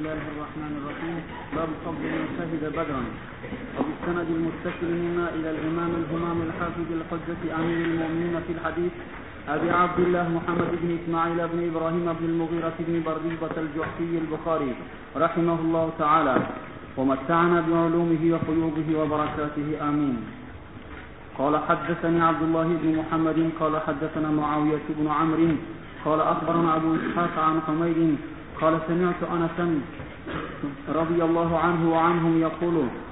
الله الرحمن الرحيم. باب فضل من شهد بدرا. وبالسند المتصل منا إلى الإمام الهمام الحافظ الحجة أمير المؤمنين في الحديث أبي عبد الله محمد بن إسماعيل بن إبراهيم بن المغيرة بن بريبة الجحفي البخاري رحمه الله تعالى، ومتعنا بعلومه وقيوبه وبركاته آمين. قال حدثني عبد الله بن محمد قال حدثنا معاوية بن عمرو قال أخبرنا أبو إسحاق عن حميد قال سمعت أنسا رضي الله عنه وعنهم يقول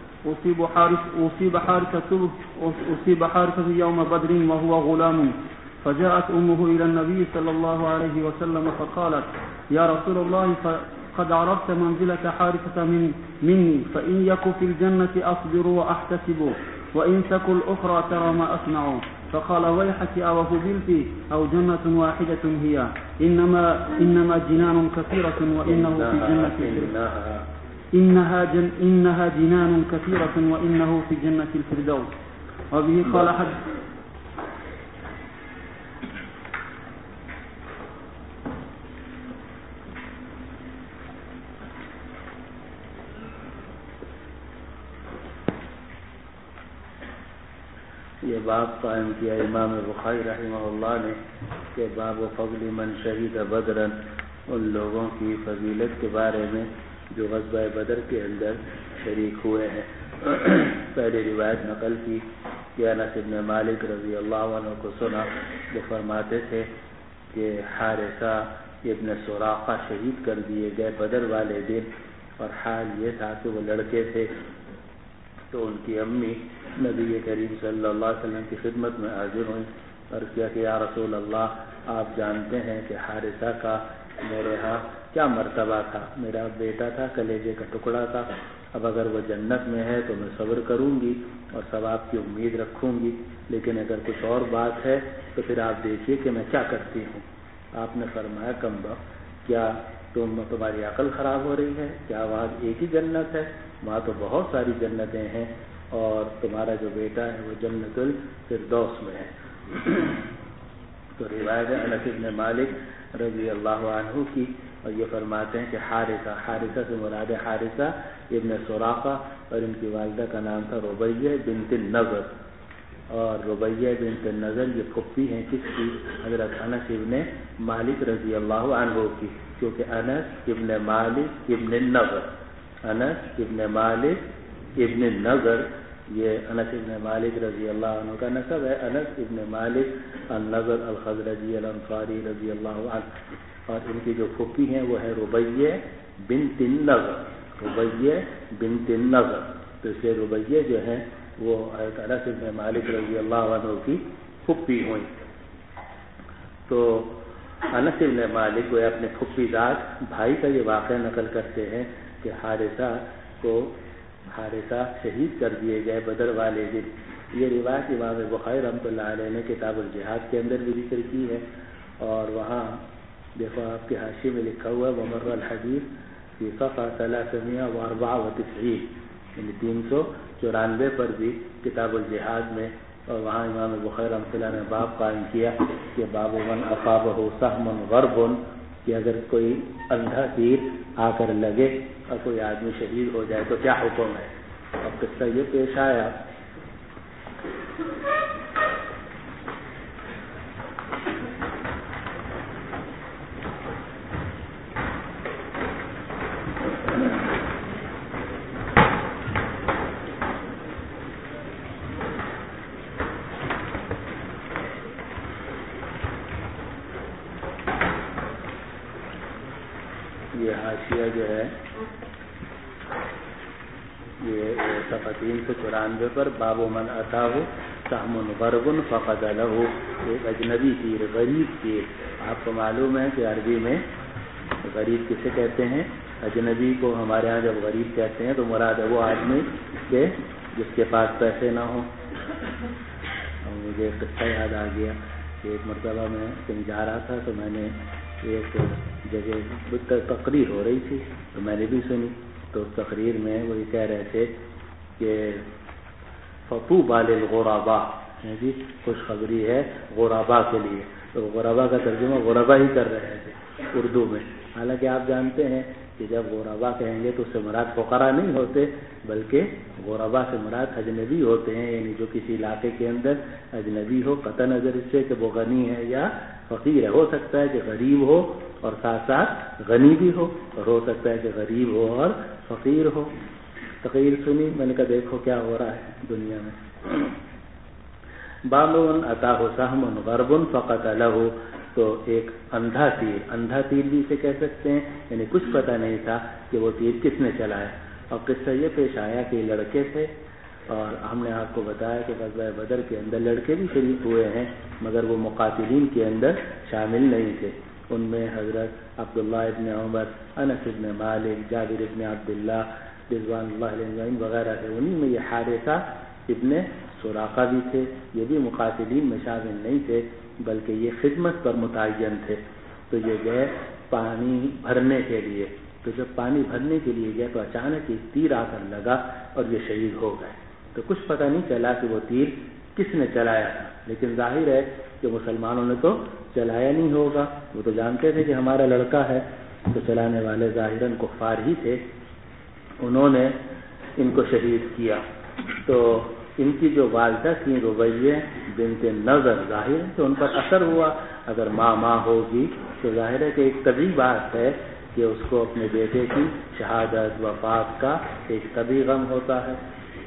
أصيب حارثة يوم بدر وهو غلام، فجاءت أمه إلى النبي صلى الله عليه وسلم فقالت يا رسول الله قد عرفت منزلة حارثة مني، فإن يك في الجنة أصبر وأحتسب، وإن تك الأخرى ترى ما أصنع. فقال ويحك أوهبلت أو جنة واحدة هي، إنما جنان كثيرة وإنه في جنة إنها جنان كثيرة وإنه في جنة الفردوس. وبه قال حد یہ باب قائم کیا امام بخاری رحمہ اللہ نے کہ باب فضل من شہید بدرا، ان لوگوں کی فضیلت کے بارے میں جو غزوہ بدر کے اندر شریک ہوئے ہیں۔ پہلے روایت نقل کی کہ انس بن مالک رضی اللہ عنہ کو سنا جو فرماتے تھے کہ حارثہ ابن سراقہ شہید کر دیے گئے بدر والے دن، اور حال یہ تھا کہ وہ لڑکے تھے۔ تو ان کی امی نبی کریم صلی اللہ علیہ وسلم کی خدمت میں حاضر ہوئیں اور کیا کہ یا رسول اللہ، آپ جانتے ہیں کہ حارثہ کا میرے ہاں کیا مرتبہ تھا، میرا بیٹا تھا، کلیجے کا ٹکڑا تھا، اب اگر وہ جنت میں ہے تو میں صبر کروں گی اور ثواب کی امید رکھوں گی، لیکن اگر کچھ اور بات ہے تو پھر آپ دیکھیے کہ میں کیا کرتی ہوں۔ آپ نے فرمایا کم وقت، کیا تمہاری عقل خراب ہو رہی ہے؟ کیا وہاں ایک ہی جنت ہے؟ وہاں تو بہت ساری جنتیں ہیں، اور تمہارا جو بیٹا ہے وہ جنت الفردوس میں ہے۔ تو روایت ہے انس بن مالک رضی اللہ عنہ کی، اور یہ فرماتے ہیں کہ حارثہ سے مراد حارثہ ابن سراقہ، اور ان کی والدہ کا نام تھا ربیہ بنت النضر، اور ربیہ بنت النضر یہ پھپھی ہیں کس کی؟ حضرت انس ابن مالک رضی اللہ عنہ کی، کیونکہ انس ابن مالک ابن النضر، انس ابن مالک ابن النضر، یہ انس ابن مالک رضی اللہ عنہ کا نسب ہے، انس ابن مالک النضر الخزرجی الانصاری رضی اللہ عنہ، اور ان کی جو پھوپھی ہیں وہ ہے ربیہ بنت النضر، ربیہ بنت النضر، تو اس لیے ربیہ جو ہیں وہ انس ابن مالک رضی اللہ عنہ کی پھوپھی ہوئی۔ تو انس ابن مالک وہ اپنے پھوپھی داد بھائی کا یہ واقعہ نقل کرتے ہیں کہ حارثہ شہید کر دیے گئے بدر والے دن۔ یہ روایت امام بخاری رحمۃ اللہ علیہ نے کتاب الجہاد کے اندر بھی ذکر کی ہے، اور وہاں دیکھو آپ کے حاشیے میں لکھا ہوا ہے ومر الحدیث فی صفحہ 394، یعنی 394 پر بھی کتاب الجہاد میں، اور وہاں امام بخاری رحمۃ اللہ نے باب قائم کیا کہ باب من اصابہ سہم غرب، کہ اگر کوئی اندھا تیر آ کر لگے اور کوئی آدمی شہید ہو جائے تو کیا حکم ہے۔ اب قصہ یہ پیش آیا حاشیہ جو ہے یہ صفحہ 394 پر باب من اتاہ سہم غرب فقد لہ، ایک اجنبی تیر، غریب تیر۔ آپ کو معلوم ہے کہ عربی میں غریب کسے کہتے ہیں؟ اجنبی کو ہمارے ہاں جب غریب کہتے ہیں تو مراد ہے وہ آدمی کہ جس کے پاس پیسے نہ ہوں۔ مجھے قصہ یاد آ گیا کہ ایک مرتبہ میں کہیں جا رہا تھا تو میں نے ایک جگہ تقریر ہو رہی تھی تو میں نے بھی سنی، تو تقریر میں وہی کہہ رہے تھے کہ فطوبى للغرباء، جی خوشخبری ہے غرباء کے لیے، تو غرباء کا ترجمہ غرباء ہی کر رہے تھے اردو میں، حالانکہ آپ جانتے ہیں کہ جب غربا کہیں گے تو اس سے مراد فقراء نہیں ہوتے، بلکہ غربا سے مراد اجنبی ہوتے ہیں، یعنی جو کسی علاقے کے اندر اجنبی ہو، قطع نظر اس سے کہ وہ غنی ہے یا فقیر ہے۔ ہو سکتا ہے کہ غریب ہو اور ساتھ ساتھ غنی بھی ہو، اور ہو سکتا ہے کہ غریب ہو اور فقیر ہو۔ تقریر سنی، میں نے کہا دیکھو کیا ہو رہا ہے دنیا میں۔ بالون اتاہ سہم غرب فقتلہ، تو ایک اندھا تیر بھی اسے کہہ سکتے ہیں، یعنی کچھ پتہ نہیں تھا کہ وہ تیر کس نے چلایا۔ اور قصہ یہ پیش آیا کہ لڑکے تھے، اور ہم نے آپ کو بتایا کہ غزوہ بدر کے اندر لڑکے بھی شریک ہوئے ہیں، مگر وہ مقاتلین کے اندر شامل نہیں تھے۔ ان میں حضرت عبداللہ ابن عمر، انس ابن مالک، جابر ابن عبداللہ رضوان اللہ علیہم وغیرہ تھے۔ انہی میں یہ حارثہ ابن سراقہ بھی تھے، یہ بھی مقاتلین میں شامل نہیں تھے، بلکہ یہ خدمت پر متعین تھے۔ تو یہ گئے پانی بھرنے کے لیے، تو جب پانی بھرنے کے لیے گئے تو اچانک ایک تیر آ کر لگا اور یہ شہید ہو گئے۔ تو کچھ پتہ نہیں چلا کہ وہ تیر کس نے چلایا تھا، لیکن ظاہر ہے کہ مسلمانوں نے تو چلایا نہیں ہوگا، وہ تو جانتے تھے کہ ہمارا لڑکا ہے، تو چلانے والے ظاہراً کفار ہی تھے، انہوں نے ان کو شہید کیا۔ تو ان کی جو والدہ تھیں ربیہ بنت نضر، ظاہر ہے کہ ان پر اثر ہوا۔ اگر ماں ہوگی تو ظاہر ہے کہ ایک طبیعی بات ہے کہ اس کو اپنے بیٹے کی شہادت وفات کا ایک طبیعی غم ہوتا ہے۔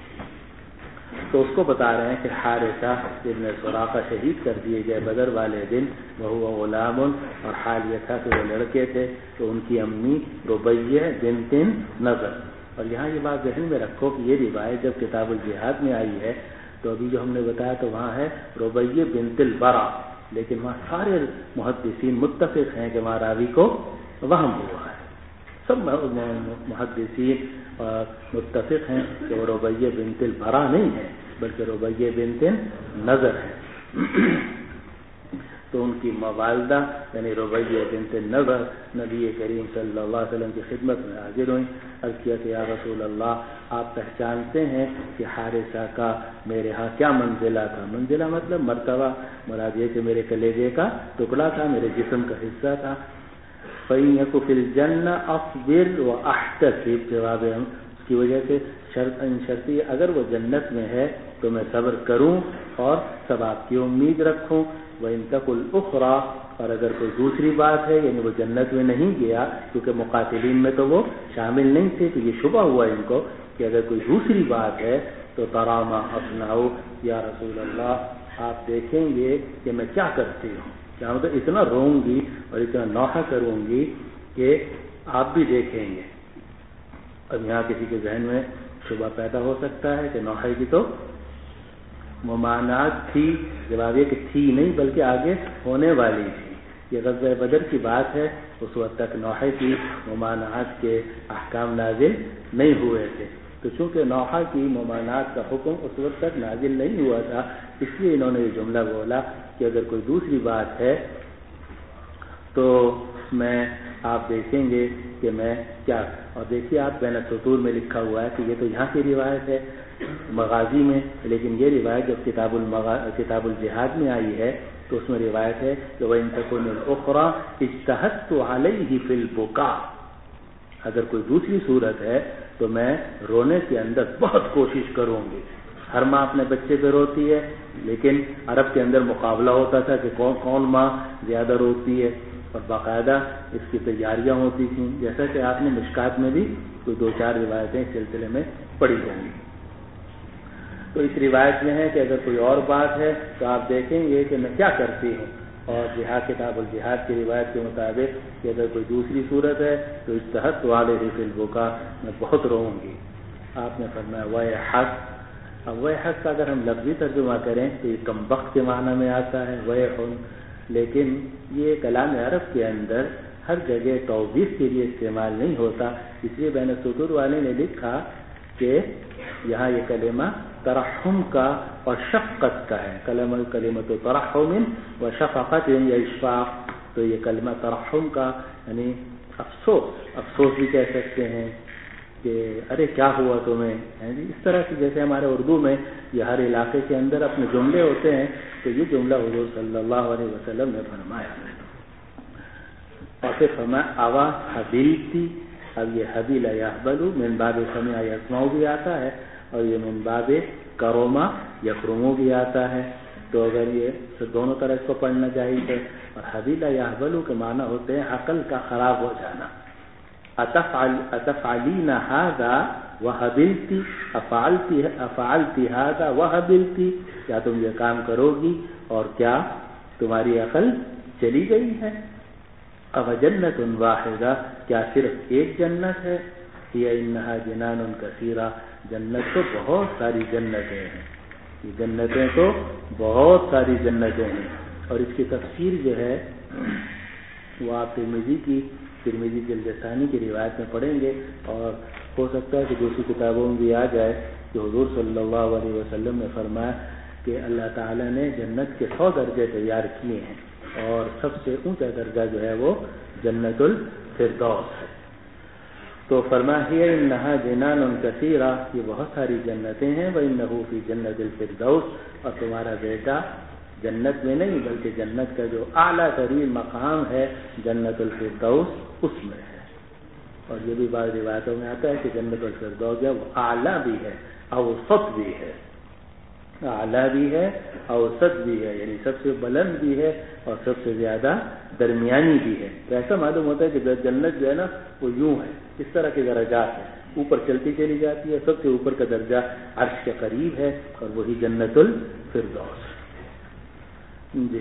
تو اس کو بتا رہے ہیں کہ حارثہ ابن سراقہ شہید کر دیے گئے بدر والے دن، وہو غلام، اور حال یہ تھا کہ وہ لڑکے تھے، تو ان کی امی ربیہ بنت نضر۔ اور یہاں یہ بات ذہن میں رکھو کہ یہ روایت جب کتاب الجہاد میں آئی ہے تو ابھی جو ہم نے بتایا تو وہاں ہے ربیہ بنت البرا، لیکن وہاں سارے محدثین متفق ہیں کہ وہاں راوی کو وہم ہوا ہے، سب محدثین متفق ہیں کہ وہ ربیہ بنت البرا نہیں ہے بلکہ ربیہ بنت نضر ہے۔ تو ان کی والدہ یعنی ربیہ بنت نضر نبی کریم صلی اللہ علیہ وسلم کی خدمت میں حاضر ہوئیں، عرض کیا کہ یا رسول اللہ، آپ پہچانتے ہیں کہ حارثہ کا میرے ہاں کیا منزلہ تھا؟ منزلہ مطلب مرتبہ، مراد یہ کہ میرے کلیجے کا ٹکڑا تھا، میرے جسم کا حصہ تھا۔ فَإِن يَكُ فِي الْجَنَّةِ أَصْبِرْ وَأَحْتَسِبْ، جواب ہے اس کی وجہ سے شرطی اگر وہ جنت میں ہے تو میں صبر کروں اور ثواب کی امید رکھوں۔ وَإِن تَكُ الْأُخْرَىٰ، اور اگر کوئی دوسری بات ہے یعنی وہ جنت میں نہیں گیا کیونکہ مقاتلین میں تو وہ شامل نہیں تھے، تو یہ شبہ ہوا ان کو کہ اگر کوئی دوسری بات ہے تو تَرَىٰ مَا أَصْنَعُ، یا رسول اللہ آپ دیکھیں گے کہ میں کیا کرتی ہوں، کیا مطلب اتنا روؤں گی اور اتنا نوحہ کروں گی کہ آپ بھی دیکھیں گے۔ اب یہاں کسی کے ذہن میں شبہ پیدا ہو سکتا ہے کہ نوحہ کی تو ممانعت تھی، جواب یہ کہ تھی نہیں بلکہ آگے ہونے والی تھی۔ یہ غزوہ بدر کی بات ہے، اس وقت تک نوحہ کی ممانعت کے احکام نازل نہیں ہوئے تھے، تو چونکہ نوحہ کی ممانعت کا حکم اس وقت تک نازل نہیں ہوا تھا، اس لیے انہوں نے یہ جملہ بولا کہ اگر کوئی دوسری بات ہے تو میں آپ دیکھیں گے کہ میں کیا۔ اور دیکھیے آپ بین السطور میں لکھا ہوا ہے کہ یہ تو یہاں کی روایت ہے مغازی میں، لیکن یہ روایت جب کتاب الجہاد میں آئی ہے تو اس میں روایت ہے کہ وَإِن تَكُنِ الْأُخْرَىٰ اجْتَهَدتُّ عَلَيْهِ فِي الْبُكَاءِ، اگر کوئی دوسری صورت ہے تو میں رونے کے اندر بہت کوشش کروں گی۔ ہر ماں اپنے بچے پہ روتی ہے، لیکن عرب کے اندر مقابلہ ہوتا تھا کہ کون ماں زیادہ روتی ہے، اور باقاعدہ اس کی تیاریاں ہوتی تھیں، جیسا کہ آپ نے مشکات میں بھی کوئی 2-4 روایتیں اس سلسلے میں پڑھی ہوں گی۔ تو اس روایت میں ہے کہ اگر کوئی اور بات ہے تو آپ دیکھیں گے کہ میں کیا کرتی ہوں، اور کتاب الجہاد کی روایت کے مطابق کہ اگر کوئی دوسری صورت ہے تو اجتہدت علیہ فی البکا، میں بہت روؤں گی۔ آپ نے فرمایا ویحک، اب ویحک کا اگر ہم لفظی ترجمہ کریں تو یہ کمبخت کے معنی میں آتا ہے ویحن، لیکن یہ کلام عرب کے اندر ہر جگہ توبیخ کے لیے استعمال نہیں ہوتا، اس لیے بین السطور والے نے لکھا کہ یہاں یہ کلمہ ترحم کا اور شفقت کا ہے، کلمۃ ترحم و شفقت یا اشفاق، تو یہ کلمہ ترحم کا یعنی افسوس بھی کہہ سکتے ہیں کہ ارے کیا ہوا تمہیں، اس طرح سے جیسے ہمارے اردو میں یہ ہر علاقے کے اندر اپنے جملے ہوتے ہیں، تو یہ جملہ حضور صلی اللہ علیہ وسلم نے فرمایا۔ اور پھر فرمایا اوا حبیبتی، اب یہ حبیل یحبل من باب سمع یسمع بھی آتا ہے اور یہ من باب کروما یکرمو بھی آتا ہے، تو اگر یہ دونوں طرح اس کو پڑھنا چاہیے. اور حبیل یحبل کے معنی ہوتے ہیں عقل کا خراب ہو جانا. اتفعلین ھذا وحبلتی، افعلتی ھذا وحبلتی، کیا تم یہ کام کرو گی اور کیا تمہاری عقل چلی گئی ہے. اب جنت واحدہ، کیا صرف ایک جنت ہے. ہی انہا جنان کثیرہ، جنت تو بہت ساری جنتیں ہیں، یہ جنتیں تو بہت ساری جنتیں ہیں. اور اس کی تفسیر جو ہے وہ آپ ترمذی جلد ثانی کی روایت میں پڑھیں گے، اور ہو سکتا ہے کہ دوسری کتابوں میں بھی آ جائے کہ حضور صلی اللہ علیہ وسلم نے فرمایا کہ اللہ تعالیٰ نے جنت کے 100 درجے تیار کیے ہیں اور سب سے اونچا درجہ جو ہے وہ جنت الفردوس ہے. تو فرمایا ہے انہا جنان کثیرہ، یہ بہت ساری جنتیں ہیں. وانہ فی جنت الفردوس، اور تمہارا بیٹا جنت میں نہیں بلکہ جنت کا جو اعلیٰ ترین مقام ہے جنت الفردوس اس میں ہے. اور یہ بھی بعض روایتوں میں آتا ہے کہ جنت الفردوس جو وہ اعلیٰ بھی ہے اوسط بھی ہے، اعلیٰ بھی ہے اوسط بھی ہے، یعنی سب سے بلند بھی ہے اور سب سے زیادہ درمیانی بھی ہے. تو ایسا معلوم ہوتا ہے کہ جنت جو ہے نا وہ یوں ہے، اس طرح کے درجات ہیں، اوپر چلتی چلی جاتی ہے. سب سے اوپر کا درجہ عرش کے قریب ہے اور وہی جنت الفردوس. جی.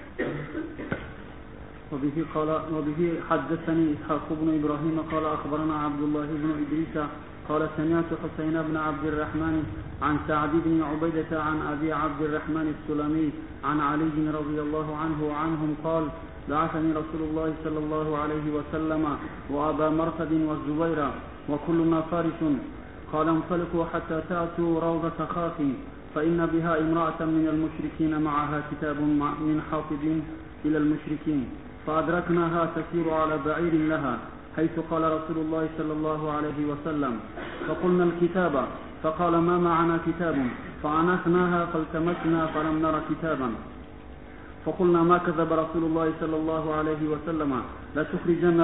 وبه حدثني إسحاق بن إبراهيم قال أخبرنا عبد الله بن إدريس قال سمعت حسين بن عبد الرحمن عن سعد بن عبيدة عن أبي عبد الرحمن السلمي عن علي رضي الله عنه وعنهم قال بعثني رسول الله صلى الله عليه وسلم وأبا مرثد والزبير وكلنا فارس قال انطلقوا حتى تأتوا روضة خاف فإن بها امرأة من المشركين معها كتاب من حافظ إلى المشركين فأدركناها تسير على بعير لها حيث قال رسول الله صلى الله عليه وسلم فقلنا الكتاب فقال ما معنا كتاب فعنثناها فالتمسنا فلم نر كتابا فقلنا ما كذب رسول الله صلى الله عليه وسلم لا تخرجن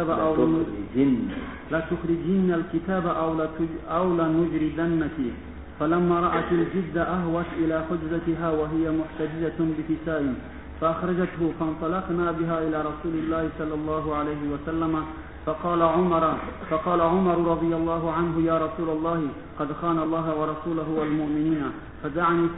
الكتاب أو لنجردنك فلما رأت الجد أهوت إلى حجزتها وهي محتجزة بكساء فأخرجته فانطلقنا بها إلى رسول الله صلى الله عليه وسلم فقال عمر رضي الله عنه يا رسول الله قد خان الله ورسوله والمؤمنين فدعني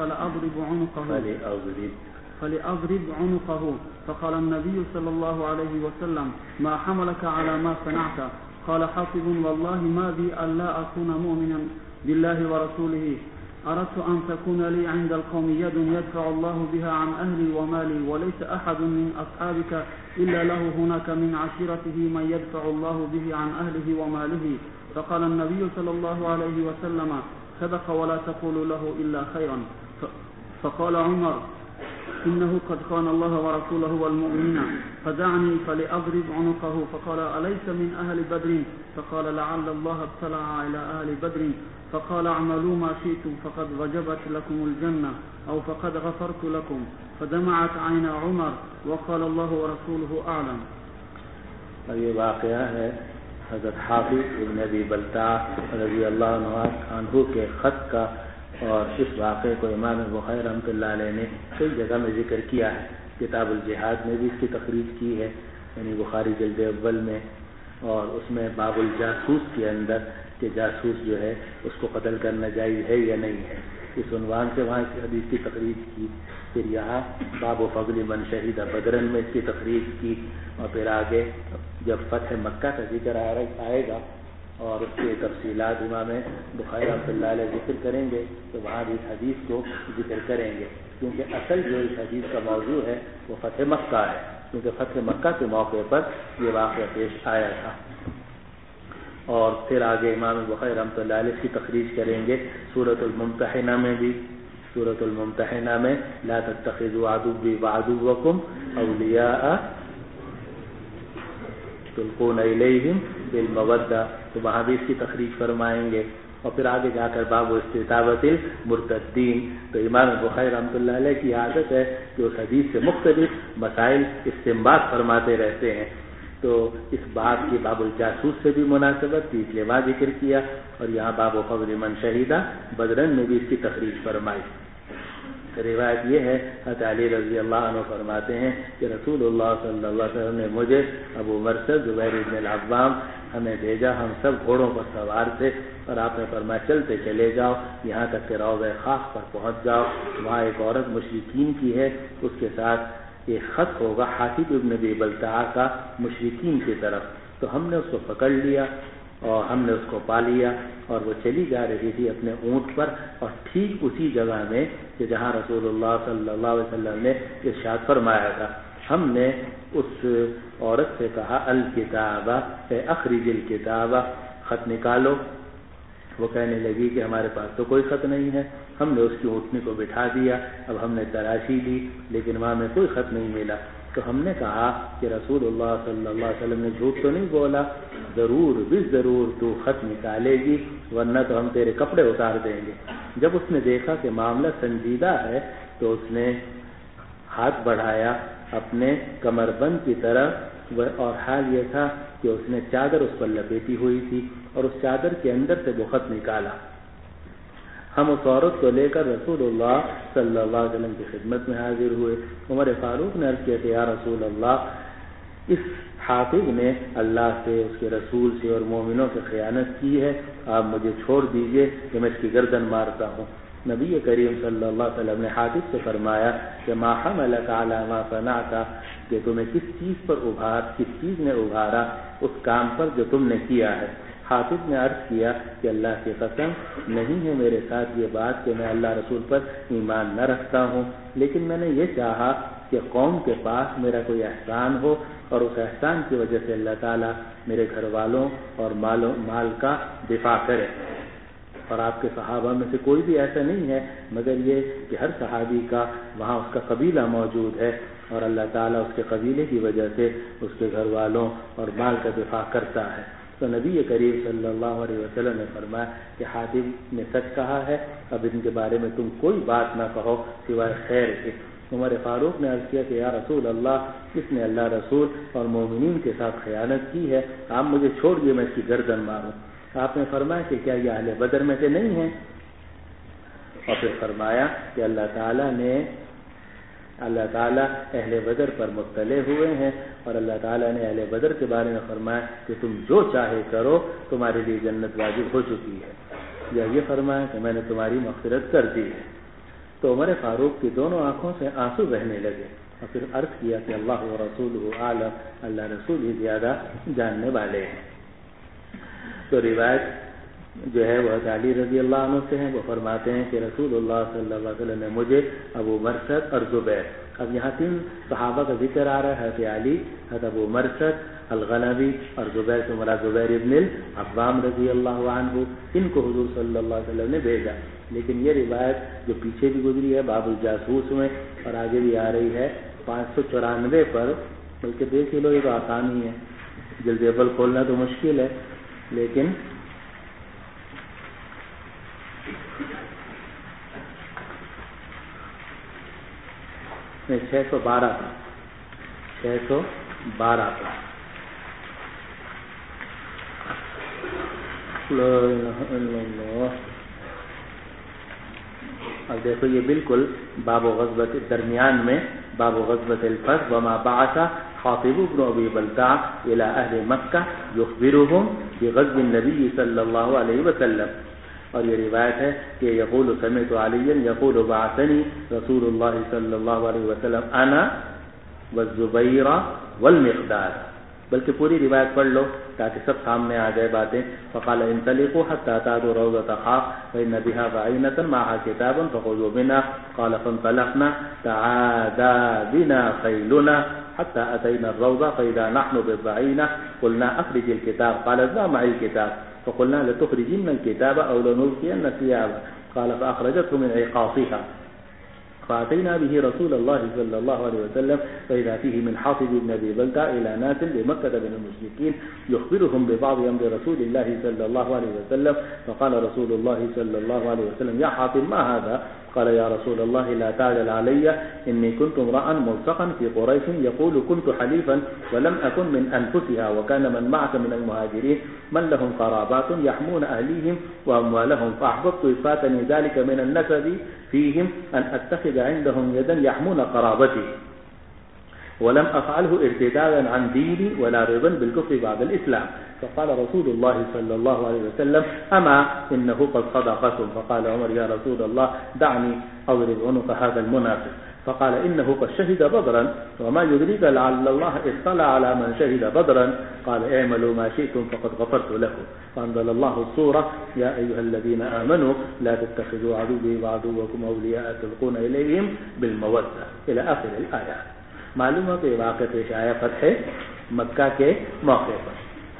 فلأضرب عنقه فقال النبي صلى الله عليه وسلم ما حملك على ما صنعت قال حافظ والله ما بي ألا أكون مؤمنا بالله ورسوله أردت أن تكون لي عند القوم يد يدفع الله بها عن أهلي ومالي وليس أحد من أصحابك إلا له هناك من عشيرته من يدفع الله به عن أهله وماله فقال النبي صلى الله عليه وسلم صدق ولا تقول له إلا خيرا فقال عمر إنه قد خان الله ورسوله والمؤمنين فدعني فلأضرب عنقه فقال أليس من أهل بدر فقال لعل الله اطلع إلى أهل بدر فقال اعملوا ما شئتم فقد وجبت لكم الجنة أو فقد غفرت لكم فدمعت عين عمر وقال الله ورسوله أعلم. یہ واقعہ ہے حضرت حافظ ابن ابی بلتع رضی اللہ عنہ کے خط کا، اور اس واقعے کو امام بخاری رحمۃ اللہ علیہ نے کئی جگہ میں ذکر کیا ہے. کتاب الجہاد میں بھی اس کی تخریج کی ہے، یعنی بخاری جلد اول میں، اور اس میں باب الجاسوس کے اندر کہ جاسوس جو ہے اس کو قتل کرنا جائز ہے یا نہیں ہے، اس عنوان سے وہاں کی حدیث کی تخریج کی. پھر یہاں باب فضل من شہید بدرن میں اس کی تخریج کی، اور پھر آگے جب فتح مکہ کا ذکر آئے گا اور اس کے تفصیلات امام بخاری رحمۃ اللہ علیہ ذکر کریں گے تو وہاں بھی اس حدیث کو ذکر کریں گے، کیونکہ اصل جو اس حدیث کا موضوع ہے وہ فتح مکہ ہے، کیونکہ فتح مکہ کے موقع پر یہ واقعہ پیش آیا تھا. اور پھر آگے امام بخاری رحمۃ اللہ علیہ کی تخریج کریں گے سورۃ الممتحنہ میں بھی. سورۃ الممتحنہ میں لا تتخذوا عدوی وعدوکم اولیاء تلقون الیہم بالمودہ، تو وہاں بھی اس کی تخریج فرمائیں گے. اور پھر آگے جا کر باب استتابۃ المرتدین، تو امام بخاری رحمۃ اللہ علیہ کی عادت ہے کہ اس حدیث سے مختلف مسائل استنباط فرماتے رہتے ہیں. تو اس باب کی باب الجاسوس سے بھی مناسبت تھی، اس لیے وہاں ذکر کیا، اور یہاں باب فضل من شہیدہ بدرن میں بھی اس کی تخریج فرمائی۔ روایت یہ ہے، حضرت علی رضی اللہ عنہ فرماتے ہیں کہ رسول اللہ صلی اللہ علیہ وسلم نے مجھے، ابو مرثد، زبیر بن العوام ہمیں بھیجا، ہم سب گھوڑوں پر سوار تھے، اور آپ نے فرمایا چلتے چلے جاؤ یہاں تک کہ روضہ خاک پر پہنچ جاؤ، وہاں ایک عورت مشرکین کی ہے، اس کے ساتھ ایک خط ہوگا حاطب ابن ابی بلتعہ کا مشرکین کی طرف، تو ہم نے اس کو پکڑ لیا اور ہم نے اس کو پا لیا، اور وہ چلی جا رہی تھی اپنے اونٹ پر، اور ٹھیک اسی جگہ میں کہ جہاں رسول اللہ صلی اللہ علیہ وسلم نے ارشاد فرمایا تھا، ہم نے اس عورت سے کہا الکتابہ اے اخرج الکتابہ، خط نکالو۔ وہ کہنے لگی کہ ہمارے پاس تو کوئی خط نہیں ہے۔ ہم نے اس کی اونٹنی کو بٹھا دیا، اب ہم نے تلاشی لی لیکن وہاں میں کوئی خط نہیں ملا، تو ہم نے کہا کہ رسول اللہ صلی اللہ علیہ وسلم نے جھوٹ تو نہیں بولا، ضرور ضرور تو خط نکالے گی ورنہ تو ہم تیرے کپڑے اتار دیں گے۔ جب اس نے دیکھا کہ معاملہ سنجیدہ ہے تو اس نے ہاتھ بڑھایا اپنے کمر بند کی طرف، اور حال یہ تھا کہ اس نے چادر اس پر لپیٹی ہوئی تھی اور اس چادر کے اندر سے وہ خط نکالا۔ ہم اس عورت کو لے کر رسول اللہ صلی اللہ علیہ وسلم کی خدمت میں حاضر ہوئے۔ عمر فاروق نے عرض کیا کہ یا رسول اللہ، اس حاطب نے اللہ سے، اس کے رسول سے اور مومنوں سے خیانت کی ہے، آپ مجھے چھوڑ دیجئے کہ میں اس کی گردن مارتا ہوں۔ نبی کریم صلی اللہ علیہ وسلم نے حاطب سے فرمایا کہ ما حملک علی ما صنعت، کہ تمہیں کس چیز نے ابھارا اس کام پر جو تم نے کیا ہے۔ حاطب نے عرض کیا کہ اللہ کی قسم نہیں ہے میرے ساتھ یہ بات کہ میں اللہ رسول پر ایمان نہ رکھتا ہوں، لیکن میں نے یہ چاہا کہ قوم کے پاس میرا کوئی احسان ہو اور اس احسان کی وجہ سے اللہ تعالیٰ میرے گھر والوں اور مال کا دفاع کرے۔ اور آپ کے صحابہ میں سے کوئی بھی ایسا نہیں ہے مگر یہ کہ ہر صحابی کا وہاں اس کا قبیلہ موجود ہے، اور اللہ تعالیٰ اس کے قبیلے کی وجہ سے اس کے گھر والوں اور مال کا دفاع کرتا ہے۔ تو نبی کریم صلی اللہ علیہ وسلم نے فرمایا کہ حاطب نے سچ کہا ہے، اب ان کے بارے میں تم کوئی بات نہ کہو سوائے خیر کے۔ عمر فاروق نے عرض کیا کہ یا رسول اللہ، اس نے اللہ رسول اور مومنین کے ساتھ خیانت کی ہے، آپ مجھے چھوڑ دیے میں اس کی گردن ماروں۔ آپ نے فرمایا کہ کیا یہ اہل بدر میں سے نہیں ہیں؟ اور پھر فرمایا کہ اللہ تعالیٰ اہل بدر پر مطلع ہوئے ہیں، اور اللہ تعالیٰ نے اہل بدر کے بارے میں فرمایا کہ تم جو چاہے کرو، تمہارے لیے جنت واجب ہو چکی ہے، یا یہ فرمایا کہ میں نے تمہاری مغفرت کر دی ہے۔ تو عمر فاروق کی دونوں آنکھوں سے آنسو بہنے لگے، اور پھر عرض کیا کہ اللہ و رسولہ اعلم، اللہ رسول ہی زیادہ جاننے والے ہیں۔ تو روایت جو ہے وہ حضرت علی رضی اللہ عنہ سے ہیں، وہ فرماتے ہیں کہ رسول اللہ صلی اللہ علیہ وسلم نے مجھے، ابو مرثد اور زبیر، اب یہاں 3 صحابہ کا ذکر آ رہا ہے، حضرت علی، حضرت ابو مرثد الغنوی اور زبیر سے مراد زبیر ابن العوام رضی اللہ عنہ، ان کو حضور صلی اللہ علیہ وسلم نے بھیجا۔ لیکن یہ روایت جو پیچھے بھی گزری ہے باب الجاسوس میں اور آگے بھی آ رہی ہے 594 پر، بلکہ دیکھ لو یہ تو آسان ہی ہے، جلد اول کھولنا تو مشکل ہے، لیکن نہیں 612 کا 612 کا اب دیکھو یہ بالکل باب و غزوت درمیان میں، باب و غزوت الفتح وما بعث حاطب بن ابی بلتعہ الى اہل مکہ یخبرهم بغزو النبی صلی اللہ علیہ وسلم۔ اور یہ روایت ہے کہ یقول سمعت علی یقول بعثنی رسول اللہ صلی اللہ علیہ وسلم انا والزبیر والمقداد، بلکہ پوری روایت پڑھ لو تاکہ سب سامنے آ جائے باتیں۔ فقال انطلقوا حتى اتوا روضة خاف فإن بها بعينة معها كتاب فخذوا منها، قال فانطلقنا تعادى بنا خيلنا حتى أتينا الروضة فإذا نحن بالبعينة قلنا أخرج الكتاب، قال ذا معي الكتاب، فقلنا لتخرجن الكتاب أو لنلقين الثياب، قال فأخرجته من عقاصها، فأتينا به رسول الله صلى الله عليه وسلم فإذا فيه من حاطب بن أبي بلتع إلى ناس بمكة من المشركين يخبرهم ببعض أمر رسول الله صلى الله عليه وسلم فقال رسول الله صلى الله عليه وسلم يا حاطب ما هذا؟ قال يا رسول الله لا تعجل علي إني كنت امرأ ملصقا في قريش يقول كنت حليفا ولم أكن من أنفسها وكان من معك من المهاجرين من لهم قرابات يحمون أهليهم وأموالهم فأحببت إفاتني ذلك من النسب فيهم أن أتخذ عندهم يدا يحمون قرابتي ولم أفعله ارتدادا عن ديني ولا رضا بالكفر بعد الإسلام فقال رسول الله صلى الله عليه وسلم أما إنه قد صدقكم فقال عمر يا رسول الله دعني أضرب عنق هذا المنافق فقال إنه قد شهد بدرا وما يدريك لعل الله اطلع على من شهد بدرا قال اعملوا ما شئتم فقد غفرت لكم فأنزل الله السورة يا أيها الذين آمنوا لا تتخذوا عدوي وعدوكم أولياء تلقون إليهم بالمودة إلى آخر الآيات. معلوم ہے کہ واقع پیش آیا فتح مکہ کے موقع پر.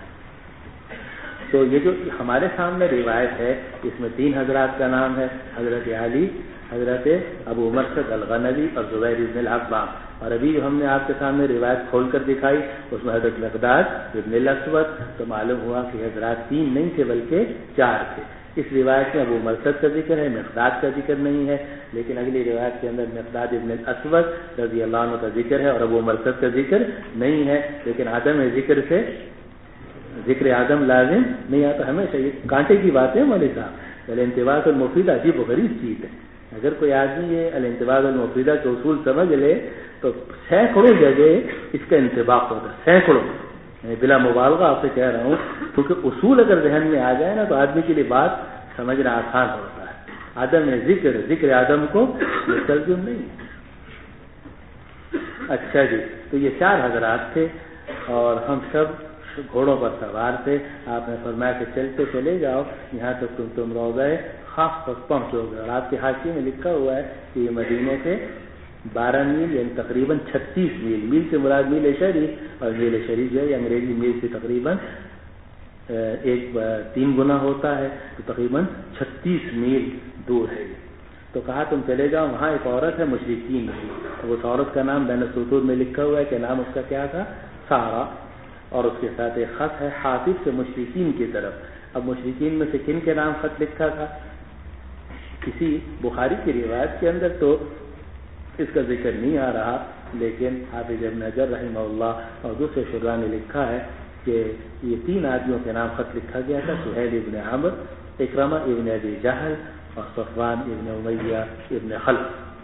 تو یہ جو ہمارے سامنے روایت ہے اس میں 3 حضرات کا نام ہے، حضرت علی، حضرت ابو مرثد الغنوی اور زبیر بن العوام. اور ابھی جو ہم نے آپ کے سامنے روایت کھول کر دکھائی اس میں حضرت مقداد ابن الاسود. تو معلوم ہوا کہ حضرات 3 نہیں تھے بلکہ 4 تھے. اس روایت میں ابو مرثد کا ذکر ہے، مقداد کا ذکر نہیں ہے، لیکن اگلی روایت کے اندر مقداد ابن الاسود رضی اللہ عنہ کا ذکر ہے اور ابو مرثد کا ذکر نہیں ہے. لیکن عدم ذکر سے ذکر آدم لازم نہیں آتا. ہمیشہ یہ کانٹے کی بات ہے مولوی صاحب. الانتباہ المفید عجیب و غریب چیز ہے. اگر کوئی آدمی یہ الانتباہ المفیدہ کے اصول سمجھ لے تو سینکڑوں جگہ اس کا انطباق ہوتا ہے، سینکڑوں. بلا مبالغہ آپ سے کہہ رہا ہوں، کیونکہ اصول اگر ذہن میں آ جائے نا تو آدمی کے لیے بات سمجھنا آسان ہوتا ہے. عدم ذکر آدم کو مستلزم نہیں. اچھا جی، تو یہ 4 حضرات تھے اور ہم سب گھوڑوں پر سوار تھے. آپ نے فرمایا کہ چلتے چلے جاؤ یہاں تک تم روضہ خاص تک پہنچو گے. اور آپ کے حاشیے میں لکھا ہوا ہے کہ یہ مدینے سے 12 میل یعنی تقریباً 36 میل. میل سے مراد میل شہری، اور میل شہری جو ہے انگریزی میل سے تقریباً 3 گنا ہوتا ہے، تو تقریباً 36 میل دور ہے. تو کہا تم چلے جاؤ، وہاں ایک عورت ہے مشرکین کی. اس عورت کا نام بین السطور میں لکھا ہوا ہے کہ نام اس کا کیا تھا؟ سارا. اور اس کے ساتھ ایک خط ہے حاطب سے مشرکین کی طرف. اب مشرکین میں سے کن کے نام خط لکھا تھا؟ کسی بخاری کی روایت کے اندر تو اس کا ذکر نہیں آ رہا، لیکن حافظ ابن حجر رحمہ اللہ اور دوسرے شراح نے لکھا ہے کہ یہ 3 آدمیوں کے نام خط لکھا گیا تھا: سہیل ابن عمرو، اکرمہ ابن ابی جہل اور صفوان ابن امیہ ابن خلف.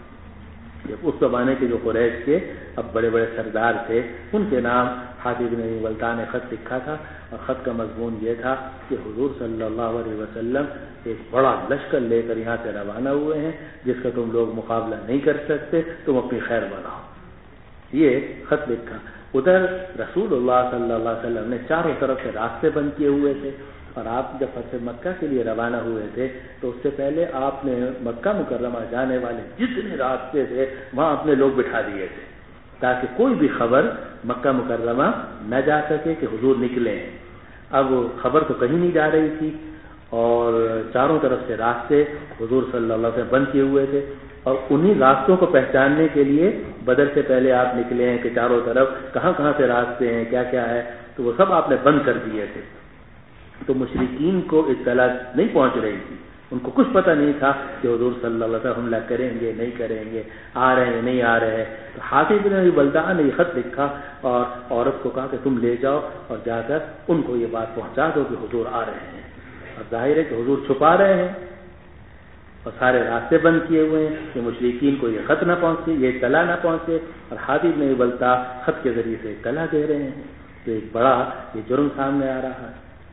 اس زمانے کے جو قریش کے اب بڑے بڑے سردار تھے ان کے نام حاطب بن ابی بلتع نے خط لکھا تھا. اور خط کا مضمون یہ تھا کہ حضور صلی اللہ علیہ وسلم ایک بڑا لشکر لے کر یہاں سے روانہ ہوئے ہیں جس کا تم لوگ مقابلہ نہیں کر سکتے، تم اپنی خیر بناؤ. یہ خط لکھا. ادھر رسول اللہ صلی اللہ علیہ وسلم نے چاروں طرف سے راستے بند کیے ہوئے تھے. اور آپ جب فتح مکہ کے لیے روانہ ہوئے تھے تو اس سے پہلے آپ نے مکہ مکرمہ جانے والے جتنے راستے تھے وہاں اپنے لوگ بٹھا دیے تھے تاکہ کوئی بھی خبر مکہ مکرمہ نہ جا سکے کہ حضور نکلے. اب خبر تو کہیں نہیں جا رہی تھی اور چاروں طرف سے راستے حضور صلی اللہ علیہ وسلم بند کیے ہوئے تھے. اور انہی راستوں کو پہچاننے کے لیے بدر سے پہلے آپ نکلے ہیں کہ چاروں طرف کہاں کہاں سے راستے ہیں، کیا کیا ہے، تو وہ سب آپ نے بند کر دیے تھے. تو مشرکین کو اطلاع نہیں پہنچ رہی تھی، ان کو کچھ پتہ نہیں تھا کہ حضور صلی اللہ علیہ وسلم حملہ کریں گے نہیں کریں گے، آ رہے ہیں نہیں آ رہے ہیں. تو حاطب بن ابی بلتع نے یہ خط لکھا اور عورت کو کہا کہ تم لے جاؤ اور جا کر ان کو یہ بات پہنچا دو کہ حضور آ رہے ہیں. اور ظاہر ہے کہ حضور چھپا رہے ہیں اور سارے راستے بند کیے ہوئے ہیں کہ مشرکین کو یہ خط نہ پہنچے، یہ اطلاع نہ پہنچے. اور حاطب بن ابی بلتع خط کے ذریعے سے اطلاع دے رہے ہیں. تو ایک بڑا یہ جرم سامنے آ رہا ہے.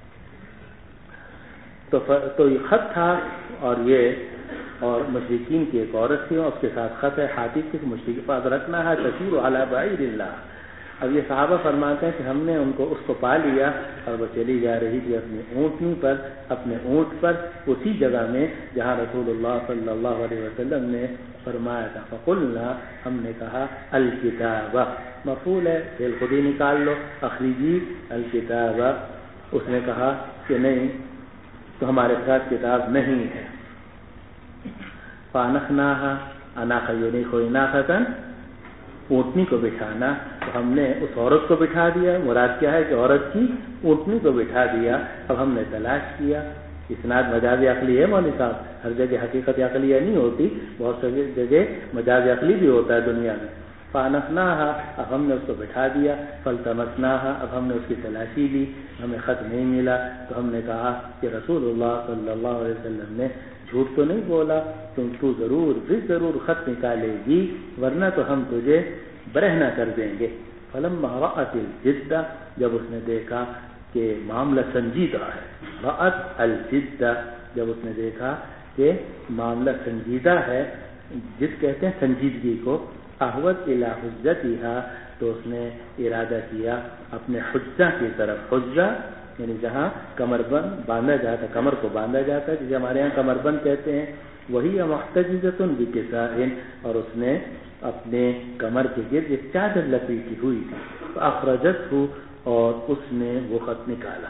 تو یہ خط تھا اور مشرکین کی ایک عورت تھی اور اس کے ساتھ خط ہے حاطب کے مشرک کے پاس رکھنا ہے تسیر علی بعیر اللہ. اب یہ صحابہ فرماتے ہیں کہ ہم نے اس کو پا لیا اور وہ چلی جا رہی تھی اپنے اونٹ پر اسی جگہ میں جہاں رسول اللہ صلی اللہ علیہ وسلم نے فرمایا تھا. فقلنا، ہم نے کہا الکتاب مفعول ہے، فعل خود ہی نکال لو، اخرجی الکتاب. اس نے کہا کہ نہیں تو ہمارے ساتھ کتاب نہیں ہے. فانخناها، अनाखा यूनिखो इनाखतन, ऊँटनी को बिठाना। तो हमने उस औरत को बिठा दिया, मुराद क्या है कि औरत की ऊँटनी को बिठा दिया। अब हमने तलाश किया। इसनाद मजाज अकली है मौलवी साहब, हर जगह हकीकत अकलिया नहीं होती, बहुत सारी जगह मजाज अकली भी होता है दुनिया में। फानसनाहा, अब हमने उसको बिठा दिया। फलतमसनाहा, अब हमने उसकी तलाशी ली, हमें खत नहीं मिला। तो हमने कहा कि रसूलुल्लाह सल्लल्लाहु अलैहि वसल्लम ने झूठ तो नहीं बोला, तू जरूर खत निकालेगी, वरना तो हम तुझे बरहना कर देंगे। फलम्मा रअतिल जिद्दा, जब उसने देखा कि मामला संजीदा है, रअत अल जिद्दा, जब उसने देखा कि मामला संजीदा है, जिद कहते हैं संजीदगी को, अहवत इला हुज्जतिहा, तो उसने इरादा किया अपने हुज्जा की तरफ। हुज्जा यानी जहाँ कमरबंद बांधा जाता, कमर को बांधा जाता है, जिसे हमारे यहाँ कमरबंद कहते हैं, वही मुहतजिज़तुन बिकिसाइन, और उसने अपने कमर के गिर्द एक चादर लपेटी हुई थी। तो अखरजतहु, और उसने वो खत निकाला।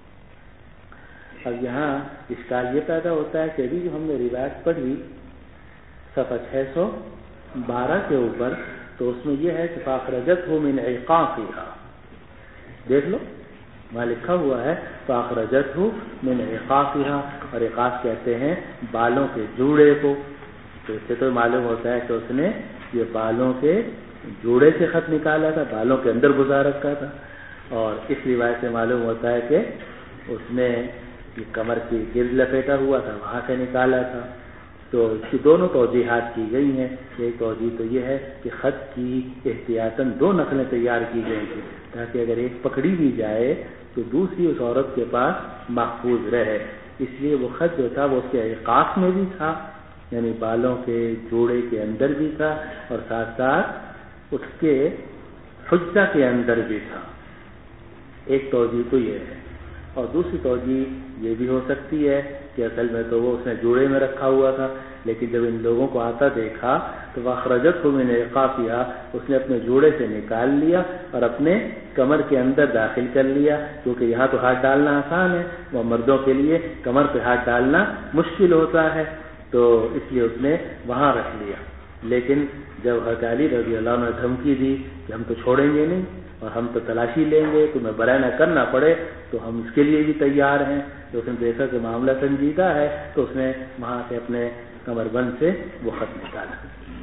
अब यहाँ इश्काल ये पैदा होता है कि अभी जो हमने रिवायत पढ़ी सफ़ा 612 के ऊपर, तो उसमें यह है कि फाखरजतहु मिन इक़ाक़िहा, देख लो वहाँ लिखा हुआ है फाखरजतहु मिन इक़ाक़िहा, और इक़ाक़ कहते हैं बालों के जूड़े को। तो इससे तो मालूम होता है कि उसने ये बालों के जूड़े से खत निकाला था, बालों के अंदर घुसा रखा था। और इस रिवायत से मालूम होता है कि उसने ये कमर की गिर्द लपेटा हुआ था, वहाँ से निकाला था। तो इसकी दोनों तौजीहात की गई हैं। एक तौजीह तो ये है कि खत की एहतियातन 2 नकलें तैयार की गई थी, ताकि अगर एक पकड़ी भी जाए तो दूसरी उस औरत के पास महफूज रहे। इसलिए वो खत जो था वो उसके इक़ाक़ में भी था, यानी बालों के जोड़े के अंदर भी था, और साथ साथ उसके हुज्जा के अंदर भी था। एक तौजीह तो ये है। और दूसरी तौजीह ये भी हो सकती है कि असल में तो वो उसने जोड़े में रखा हुआ था, लेकिन जब इन लोगों को आता देखा तो वखरजतहु मिन इक़ाक़िहा, उसने अपने जोड़े से निकाल लिया और अपने कमर के अंदर दाखिल कर लिया, क्योंकि यहाँ तो हाथ डालना आसान है, वह मर्दों के लिए कमर पे हाथ डालना मुश्किल होता है, तो इसलिए उसने वहाँ रख लिया। लेकिन जब हज़रत अली रज़ी अल्लाह अन्हु ने धमकी दी कि हम तो छोड़ेंगे नहीं और हम तो तलाशी लेंगे, तुम्हें बराना करना पड़े तो हम इसके लिए भी तैयार हैं, तो उसने देखा कि मामला संजीदा है, तो उसने वहाँ से अपने कमरबंद से वो खत निकाला।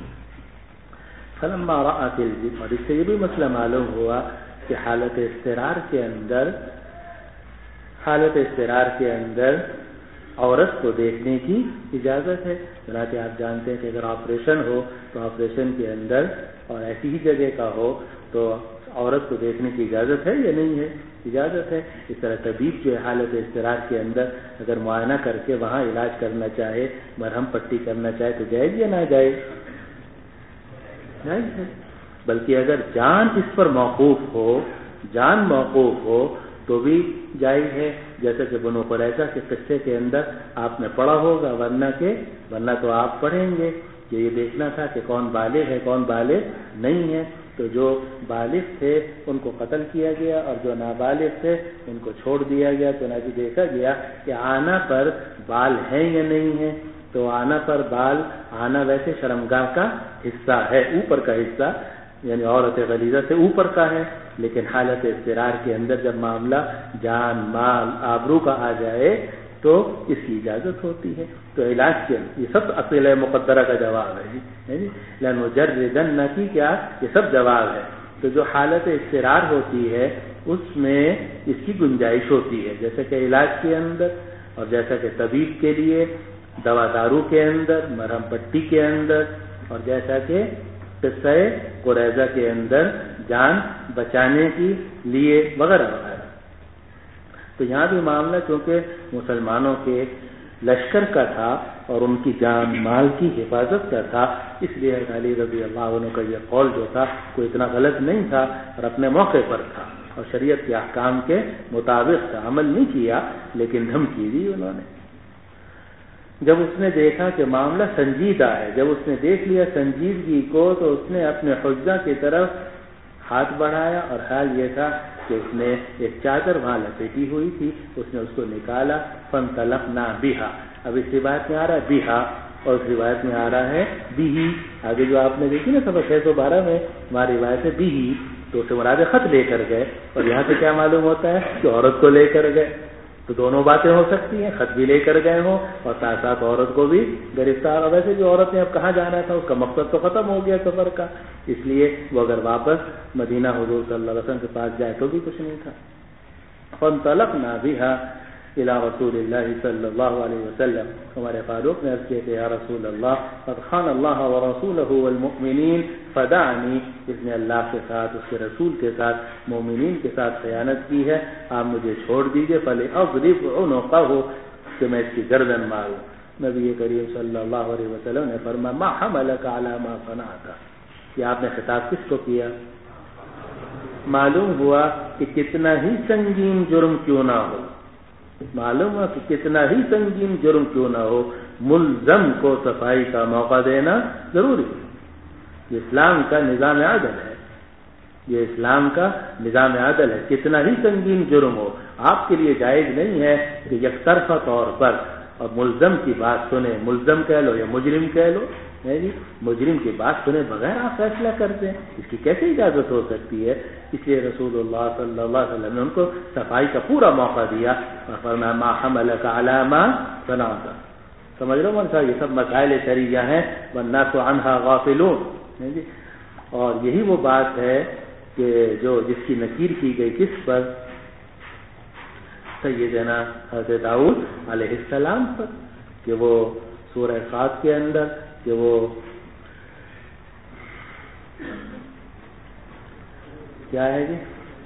फलम्मा रअतिल जिद्द, और इससे ये भी मसला मालूम हुआ कि हालत इस्तिरार के अंदर औरत को देखने की इजाज़त है। चनांचे आप जानते हैं कि अगर ऑपरेशन हो तो ऑपरेशन के अंदर और ऐसी ही जगह का हो तो औरत को देखने की इजाज़त है या नहीं है? इजाज़त है। इस तरह तबीब जो है हालत इस्तिरार के अंदर अगर मुआयना करके वहाँ इलाज करना चाहे, मरहम पट्टी करना चाहे तो जायज़ या ना जायज़? जायज़ है। बल्कि अगर जान इस पर मौकूफ हो तो भी जायज़ है। जैसे कि बनो कुरैज़ा के किस्से के अंदर आपने पढ़ा होगा, वरना तो आप पढ़ेंगे कि ये देखना था कि कौन बालिग है कौन बालिग नहीं है। तो जो बालिग थे उनको कत्ल किया गया और जो नाबालिग थे उनको छोड़ दिया गया। तो ना देखा गया कि आना पर बाल हैं या नहीं है। तो आना पर बाल, आना वैसे शर्मगाह का हिस्सा है, ऊपर का हिस्सा, यानी औरत गलीज़ा से ऊपर का है, लेकिन हालत इस्तिरार के अंदर जब मामला जान माल आबरू का आ जाए तो इसकी इजाज़त होती है। तो इलाज के ये सब अक़ीला मुक़द्दरा का जवाब है जी, लनुजर्रिदन्न की क्या, ये सब जवाब है। तो जो हालत इस्तिरार होती है उसमें इसकी गुंजाइश होती है, जैसे कि इलाज के अंदर और जैसा कि तबीब के लिए दवा दारू के अंदर, मरहम पट्टी के अंदर, और जैसा कि किस्सा कुरैज़ा के अंदर जान बचाने के लिए वगैरह वगैरह। तो यहाँ भी मामला क्योंकि मुसलमानों के लश्कर का था और उनकी जान माल की हिफाजत का था, इसलिए अली रज़ी अल्लाह अन्हु का यह कौल जो था कोई इतना गलत नहीं था और अपने मौके पर था और शरीयत के अहकाम के मुताबिक था। अमल नहीं किया लेकिन धमकी दी उन्होंने। जब उसने देखा कि मामला संजीदा है, जब उसने देख लिया संजीदगी को, तो उसने अपने हुज्जा की तरफ हाथ बढ़ाया और हाल ये था कि उसने एक चादर वहाँ लपेटी हुई थी, उसने उसको निकाला। फंतलक़ना बिहा, अब इस बात में आ रहा है बिहा, اور اس روایت میں آ رہا ہے بھی، آگے جو آپ نے دیکھی نا صفحہ 612 میں ہماری روایت ہے بھی، تو اسے مراد خط لے کر گئے، اور یہاں سے کیا معلوم ہوتا ہے کہ عورت کو لے کر گئے، تو دونوں باتیں ہو سکتی ہیں، خط بھی لے کر گئے ہوں اور ساتھ ساتھ عورت کو بھی گرفتار، اور ویسے بھی عورت نے اب کہاں جانا تھا، اس کا مقصد تو ختم ہو گیا سفر کا، اس لیے وہ اگر واپس مدینہ حضور صلی اللہ علیہ وسلم کے پاس جائے تو بھی کچھ نہیں تھا۔ فانطلقنا بها الى رسول اللہ صلی اللہ علیہ وسلم، ہمارے فاروق نے عرض کیا کہ یا رسول اللہ قد خان اللہ ورسولہ والمؤمنین فدعنی، اس نے اللہ کے ساتھ، اس کے رسول کے ساتھ، مومنین کے ساتھ خیانت کی ہے، آپ مجھے چھوڑ دیجئے، فلأضرب عنقہ، کہ میں اس کی گردن ماروں۔ نبی کریم صلی اللہ علیہ وسلم نے فرمایا ما حملک علی ما صنعت، کہ آپ نے خطاب کس کو کیا؟ معلوم ہوا کہ کتنا ہی سنگین جرم کیوں نہ ہو، معلوم ہوا کہ کتنا ہی سنگین جرم کیوں نہ ہو، ملزم کو صفائی کا موقع دینا ضروری ہے۔ یہ اسلام کا نظام عدل ہے، یہ اسلام کا نظام عدل ہے، کتنا ہی سنگین جرم ہو آپ کے لیے جائز نہیں ہے کہ یک طرفہ طور پر اور ملزم کی بات سنیں، ملزم کہہ لو یا مجرم کہہ لو، جی مجرم کی بات سنے بغیر آپ فیصلہ کر دیں، اس کی کیسے اجازت ہو سکتی ہے؟ اس لیے رسول اللہ صلی اللہ علیہ وسلم نے ان کو صفائی کا پورا موقع دیا اور فرمایا ما حملک علی ما صنعت۔ سمجھ لو مولانا صاحب، یہ سب مسائل شرعیہ ہیں والناس عنہا غافلون، جی اور یہی وہ بات ہے کہ جس کی نکیر کی گئی کس پر؟ سیدنا حضرت داؤد علیہ السلام پر، کہ وہ سورہ صاد کے اندر کہ وہ کیا ہے جی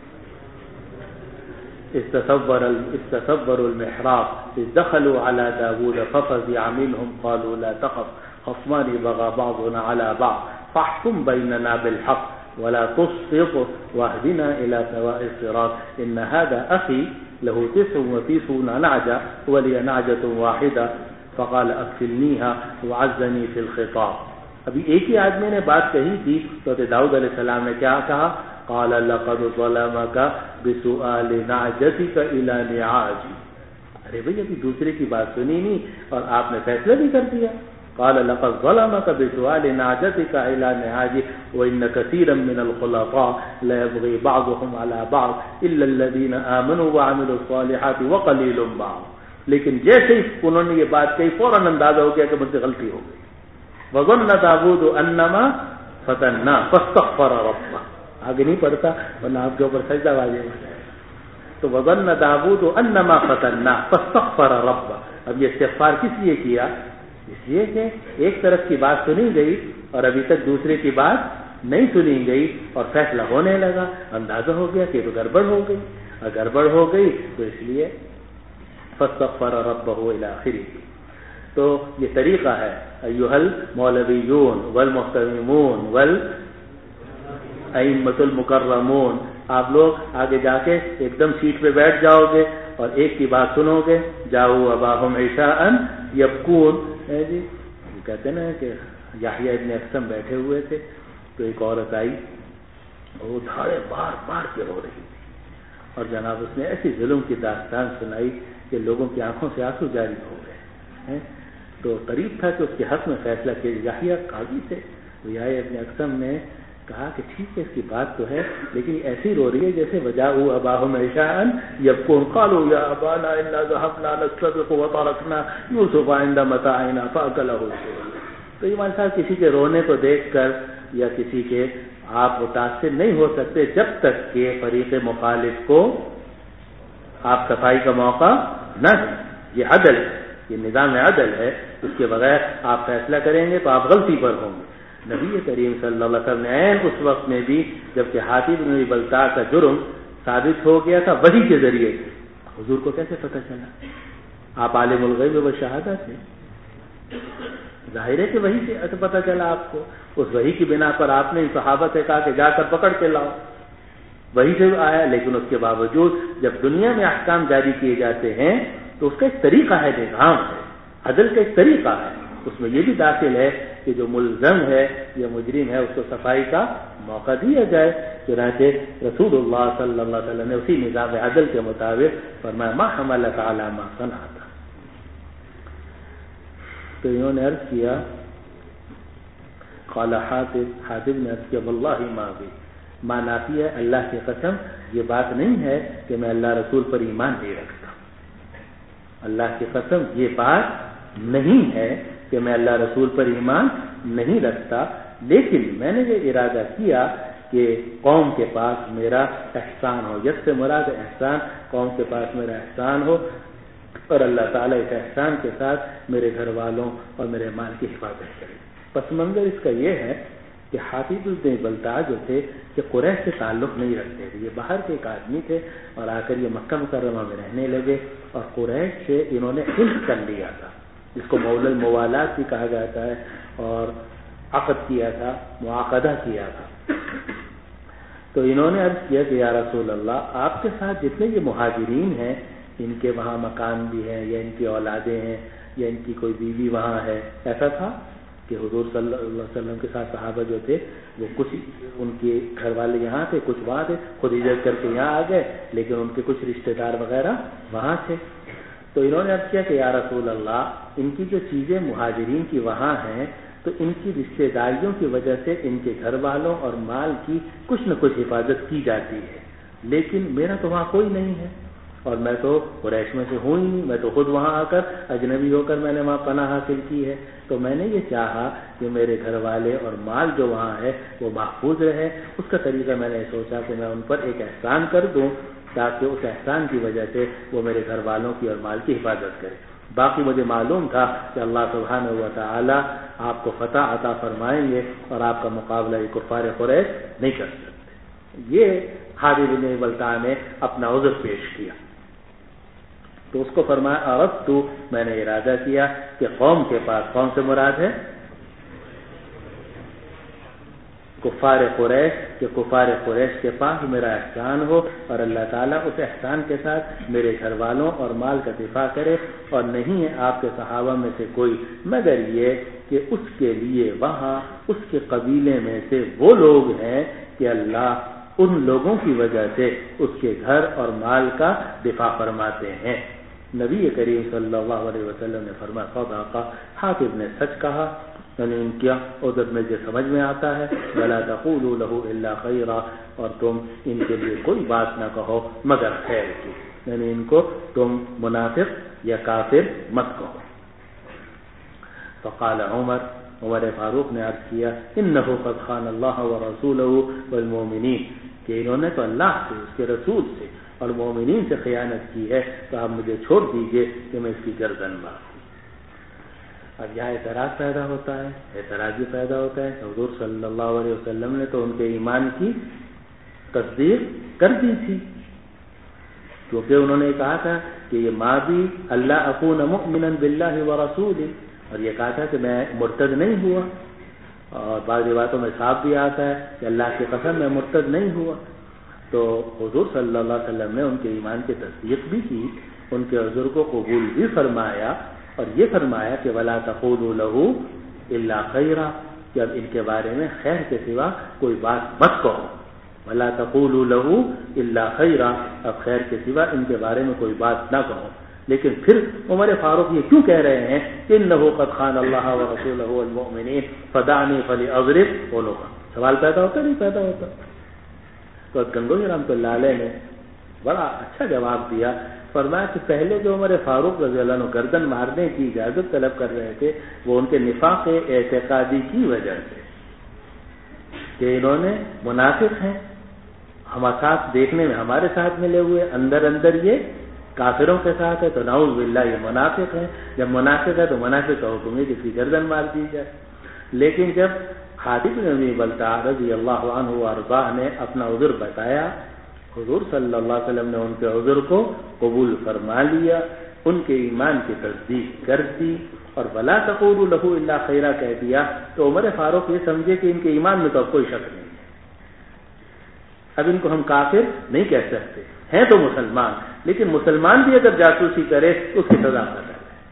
استصور المحراب اذ دخلوا على داود ففزع منهم قالوا لا تخف خصمان بغى بعضنا على بعض فاحكم بيننا بالحق ولا تسقط واهدنا الى سواء الصراط ان هذا اخي له 99 نعجة ولي نعجة واحدة فقال اکفلنیہا وعزنی فی الخطاب۔ ابھی ایک ہی آدمی نے بات کہی تھی تو داؤد علیہ السلام نے کیا کہا؟ قال لقد ظلمک بسؤال نعجتک الی نعاجی، ارے بھئی ابھی دوسرے کی بات سنی نہیں اور آپ نے فیصلہ بھی کر دیا۔ قال لقد ظلمک بسؤال نعجتک الی نعاجی وان کثیرا من الخلطاء لا يبغي بعضهم على بعض الا الذين آمنوا وعملوا الصالحات وقلیل معهم، لیکن جیسے ہی انہوں نے یہ بات کہی فوراً اندازہ ہو گیا کہ مجھ سے غلطی ہو گئی۔ وظن داؤد انما فتنا فاستغفر ربہ، آگے نہیں پڑھتا ورنہ آپ کے اوپر سجدہ واجب ہے، تو وظن داؤد انما فتنا فاستغفر ربہ۔ اب یہ استغفار کس لیے کیا؟ اس لیے کہ ایک طرف کی بات سنی گئی اور ابھی تک دوسرے کی بات نہیں سنی گئی اور فیصلہ ہونے لگا، اندازہ ہو گیا کہ تو گڑبڑ ہو گئی، اور گڑبڑ ہو گئی تو اس لیے فاستغفر ربہ الی آخرہ۔ تو یہ طریقہ ہے ایھا المولویون والمحترمون والائمۃ المکرمون، آپ لوگ آگے جا کے ایک دم سیٹ پہ بیٹھ جاؤ گے اور ایک کی بات سنو گے، جاؤ اباہم عشاء یبکون، جی کہتے ہیں نا کہ یحییٰ ابن اقسم بیٹھے ہوئے تھے تو ایک عورت آئی اور وہ دھاڑے بار بار کے رو رہی تھی، اور جناب اس نے ایسی ظلم کی داستان سنائی کہ لوگوں کی آنکھوں سے آنسو جاری ہو گئے۔ تو قریب تھا کہ اس کے حق میں فیصلہ کیا، یحییٰ قاضی تھے، یحییٰ ابن اقسم نے کہا کہ ٹھیک ہے اس کی بات تو ہے لیکن ایسی رو رہی ہے جیسے وجاءوا اباہم عشاء یبکون قالوا یا ابانا انا ذهبنا نستبق وتركنا یوسف عند متاعنا فاکلہ الذئب۔ تو یہ ہمارے ساتھ کسی کے رونے کو دیکھ کر یا کسی کے آپ متاثر نہیں ہو سکتے جب تک کہ فریق مخالف کو آپ صفائی کا موقع نہ دیں۔ یہ عدل ہے، یہ نظام عدل ہے، اس کے بغیر آپ فیصلہ کریں گے تو آپ غلطی پر ہوں گے۔ نبی کریم صلی اللہ علیہ وسلم نے اس وقت میں بھی جبکہ حاطب بن بلتع کا جرم ثابت ہو گیا تھا وحی کے ذریعے سے، حضور کو کیسے پتہ چلا؟ آپ عالم الغیب و شہادہ تھے، ظاہر ہے کہ وحی سے پتہ چلا آپ کو، اس وحی کی بنا پر آپ نے صحابہ سے کہا کہ جا کر پکڑ کے لاؤ، وحی سے آیا، لیکن اس کے باوجود جب دنیا میں احکام جاری کیے جاتے ہیں تو اس کا ایک طریقہ ہے، نظام ہے، عدل کا ایک طریقہ ہے، اس میں یہ بھی داخل ہے کہ جو ملزم ہے یا مجرم ہے اس کو صفائی کا موقع دیا جائے۔ چنانچہ رسول اللہ صلی اللہ علیہ وسلم نے اسی نظام عدل کے مطابق فرمایا ما حملک علی ما صنعت۔ تو انہوں نے عرض کیا قال حاتب نے عرض کیا واللہ ما بھی ما نافی ہے، اللہ کی قسم یہ بات نہیں ہے کہ میں اللہ رسول پر ایمان نہیں رکھتا، اللہ کی قسم یہ بات نہیں ہے کہ میں اللہ رسول پر ایمان نہیں رکھتا، لیکن میں نے یہ ارادہ کیا کہ قوم کے پاس میرا احسان ہو، جس سے مراد احسان قوم کے پاس میرا احسان ہو، اور اللہ تعالیٰ اس احسان کے ساتھ میرے گھر والوں اور میرے مال کی حفاظت کرے۔ پس منظر اس کا یہ ہے کہ حاتب بن بلتع جو تھے کہ قریش سے تعلق نہیں رکھتے تھے، یہ باہر کے ایک آدمی تھے اور آ کر یہ مکہ مکرمہ میں رہنے لگے اور قریش سے انہوں نے حلف کر لیا تھا، جس کو مولا الموالات بھی کہا جاتا ہے، اور عقد کیا تھا، معاقدہ کیا تھا۔ تو انہوں نے عرض کیا کہ یا رسول اللہ آپ کے ساتھ جتنے یہ مہاجرین ہیں ان کے وہاں مکان بھی ہیں یا ان کی اولادیں ہیں یا ان کی کوئی بیوی وہاں ہے، ایسا تھا کہ حضور صلی اللہ علیہ وسلم کے ساتھ صحابہ جو تھے وہ کچھ ان کے گھر والے یہاں تھے، کچھ وہاں تھے، خود ہجرت کر کے یہاں آ گئے، لیکن ان کے کچھ رشتہ دار وغیرہ وہاں تھے۔ تو انہوں نے عرض کیا کہ یا رسول اللہ ان کی جو چیزیں مہاجرین کی وہاں ہیں تو ان کی رشتہ داریوں کی وجہ سے ان کے گھر والوں اور مال کی کچھ نہ کچھ حفاظت کی جاتی ہے، لیکن میرا تو وہاں کوئی نہیں ہے اور میں تو قریش میں سے ہوں ہی نہیں، میں تو خود وہاں آ کر اجنبی ہو کر میں نے وہاں پناہ حاصل کی ہے، تو میں نے یہ چاہا کہ میرے گھر والے اور مال جو وہاں ہے وہ محفوظ رہے۔ اس کا طریقہ میں نے سوچا کہ میں ان پر ایک احسان کر دوں تاکہ اس احسان کی وجہ سے وہ میرے گھر والوں کی اور مال کی حفاظت کرے۔ باقی مجھے معلوم تھا کہ اللہ سبحانہ و تعالی آپ کو فتح عطا فرمائیں گے اور آپ کا مقابلہ کفار قریش نہیں کر سکتے۔ یہ حاتب بن بلتع نے اپنا عذر پیش کیا تو اس کو فرمایا عرفت، میں نے ارادہ کیا کہ قوم کے پاس، کون سے مراد ہے؟ کفار قریش، کہ کفار قریش کے پاس میرا احسان ہو اور اللہ تعالیٰ اس احسان کے ساتھ میرے گھر والوں اور مال کا دفاع کرے، اور نہیں ہے آپ کے صحابہ میں سے کوئی مگر یہ کہ اس کے لیے وہاں اس کے قبیلے میں سے وہ لوگ ہیں کہ اللہ ان لوگوں کی وجہ سے اس کے گھر اور مال کا دفاع فرماتے ہیں۔ نبی کریم صلی اللہ علیہ وسلم نے فرمایا صدق، حاتب نے سچ کہا، یعنی ان کیا عذر میں جو سمجھ میں آتا ہے ولا تقولوا له الا خیرا، اور تم ان کے لیے کوئی بات نہ کہو مگر خیر کی، یعنی ان کو تم منافق یا کافر مت کہو۔ فقال عمر فاروق نے عرض کیا انه قد خان اللہ ورسوله والمؤمنین، کہ انہوں نے تو اللہ سے، اس کے رسول سے اور مومنین سے خیانت کی ہے، تو آپ مجھے چھوڑ دیجئے کہ میں اس کی گردن مار دوں۔ اب یہاں اعتراض پیدا ہوتا ہے، اعتراض بھی پیدا ہوتا ہے کہ حضور صلی اللہ علیہ وسلم نے تو ان کے ایمان کی تصدیق کر دی تھی، کیونکہ انہوں نے کہا تھا کہ یہ ماں بھی اللہ اکون مؤمنا باللہ ورسولہ، اور یہ کہا تھا کہ میں مرتد نہیں ہوا، اور بعض روایتوں میں صاف بھی آتا ہے کہ اللہ کی قسم میں مرتد نہیں ہوا۔ تو حضور صلی اللہ علیہ وسلم نے ان کے ایمان کی تصدیق بھی کی، ان کے عذر کو قبول بھی فرمایا، اور یہ فرمایا کہ ولا تقولوا له الا خیرا، کہ اب ان کے بارے میں خیر کے سوا کوئی بات مت کہو، ولا تقولوا له الا خیرا، اب خیر کے سوا ان کے بارے میں کوئی بات نہ کہو۔ لیکن پھر عمر فاروق یہ کیوں کہہ رہے ہیں کہ انه قد خان اللہ ورسولہ والمؤمنین فدعنی فلاضرب عنقہ؟ سوال پیدا ہوتا نہیں پیدا ہوتا؟ تو گنگوئی رحمۃ اللہ علیہ نے بڑا اچھا جواب دیا، فرمایا کہ پہلے جو عمر فاروق رضی اللہ عنہ گردن مارنے کی اجازت طلب کر رہے تھے وہ ان کے نفاق اعتقادی کی وجہ سے، کہ انہوں نے منافق ہیں، ہم ساتھ دیکھنے میں ہمارے ساتھ ملے ہوئے، اندر اندر یہ کافروں کے ساتھ ہے، تو نعوذ باللہ یہ منافق ہے، جب منافق ہے تو منافق کا حکم ہے کہ اس کی گردن مار دی جائے۔ لیکن جب حاتب بن بلتع رضی اللہ عنہ وارضاہ نے اپنا عذر بتایا، حضور صلی اللہ علیہ وسلم نے ان کے عذر کو قبول فرما لیا، ان کے ایمان کی تصدیق کر دی، اور ولا تقولوا له الا خیرا کہہ دیا، تو عمر فاروق یہ سمجھے کہ ان کے ایمان میں تو اب کوئی شک نہیں ہے، اب ان کو ہم کافر نہیں کہہ سکتے، ہیں تو مسلمان، لیکن مسلمان بھی اگر جاسوسی کرے تو اس کی سزا ہے۔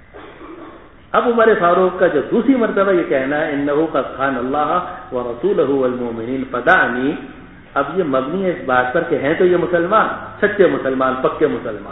اب عمر فاروق کا جو دوسری مرتبہ یہ کہنا ہے انه قد خان اللہ ورسولہ والمؤمنین فدعنی، اب یہ مبنی ہے اس بات پر کہ ہیں تو یہ مسلمان، سچے مسلمان، پکے مسلمان،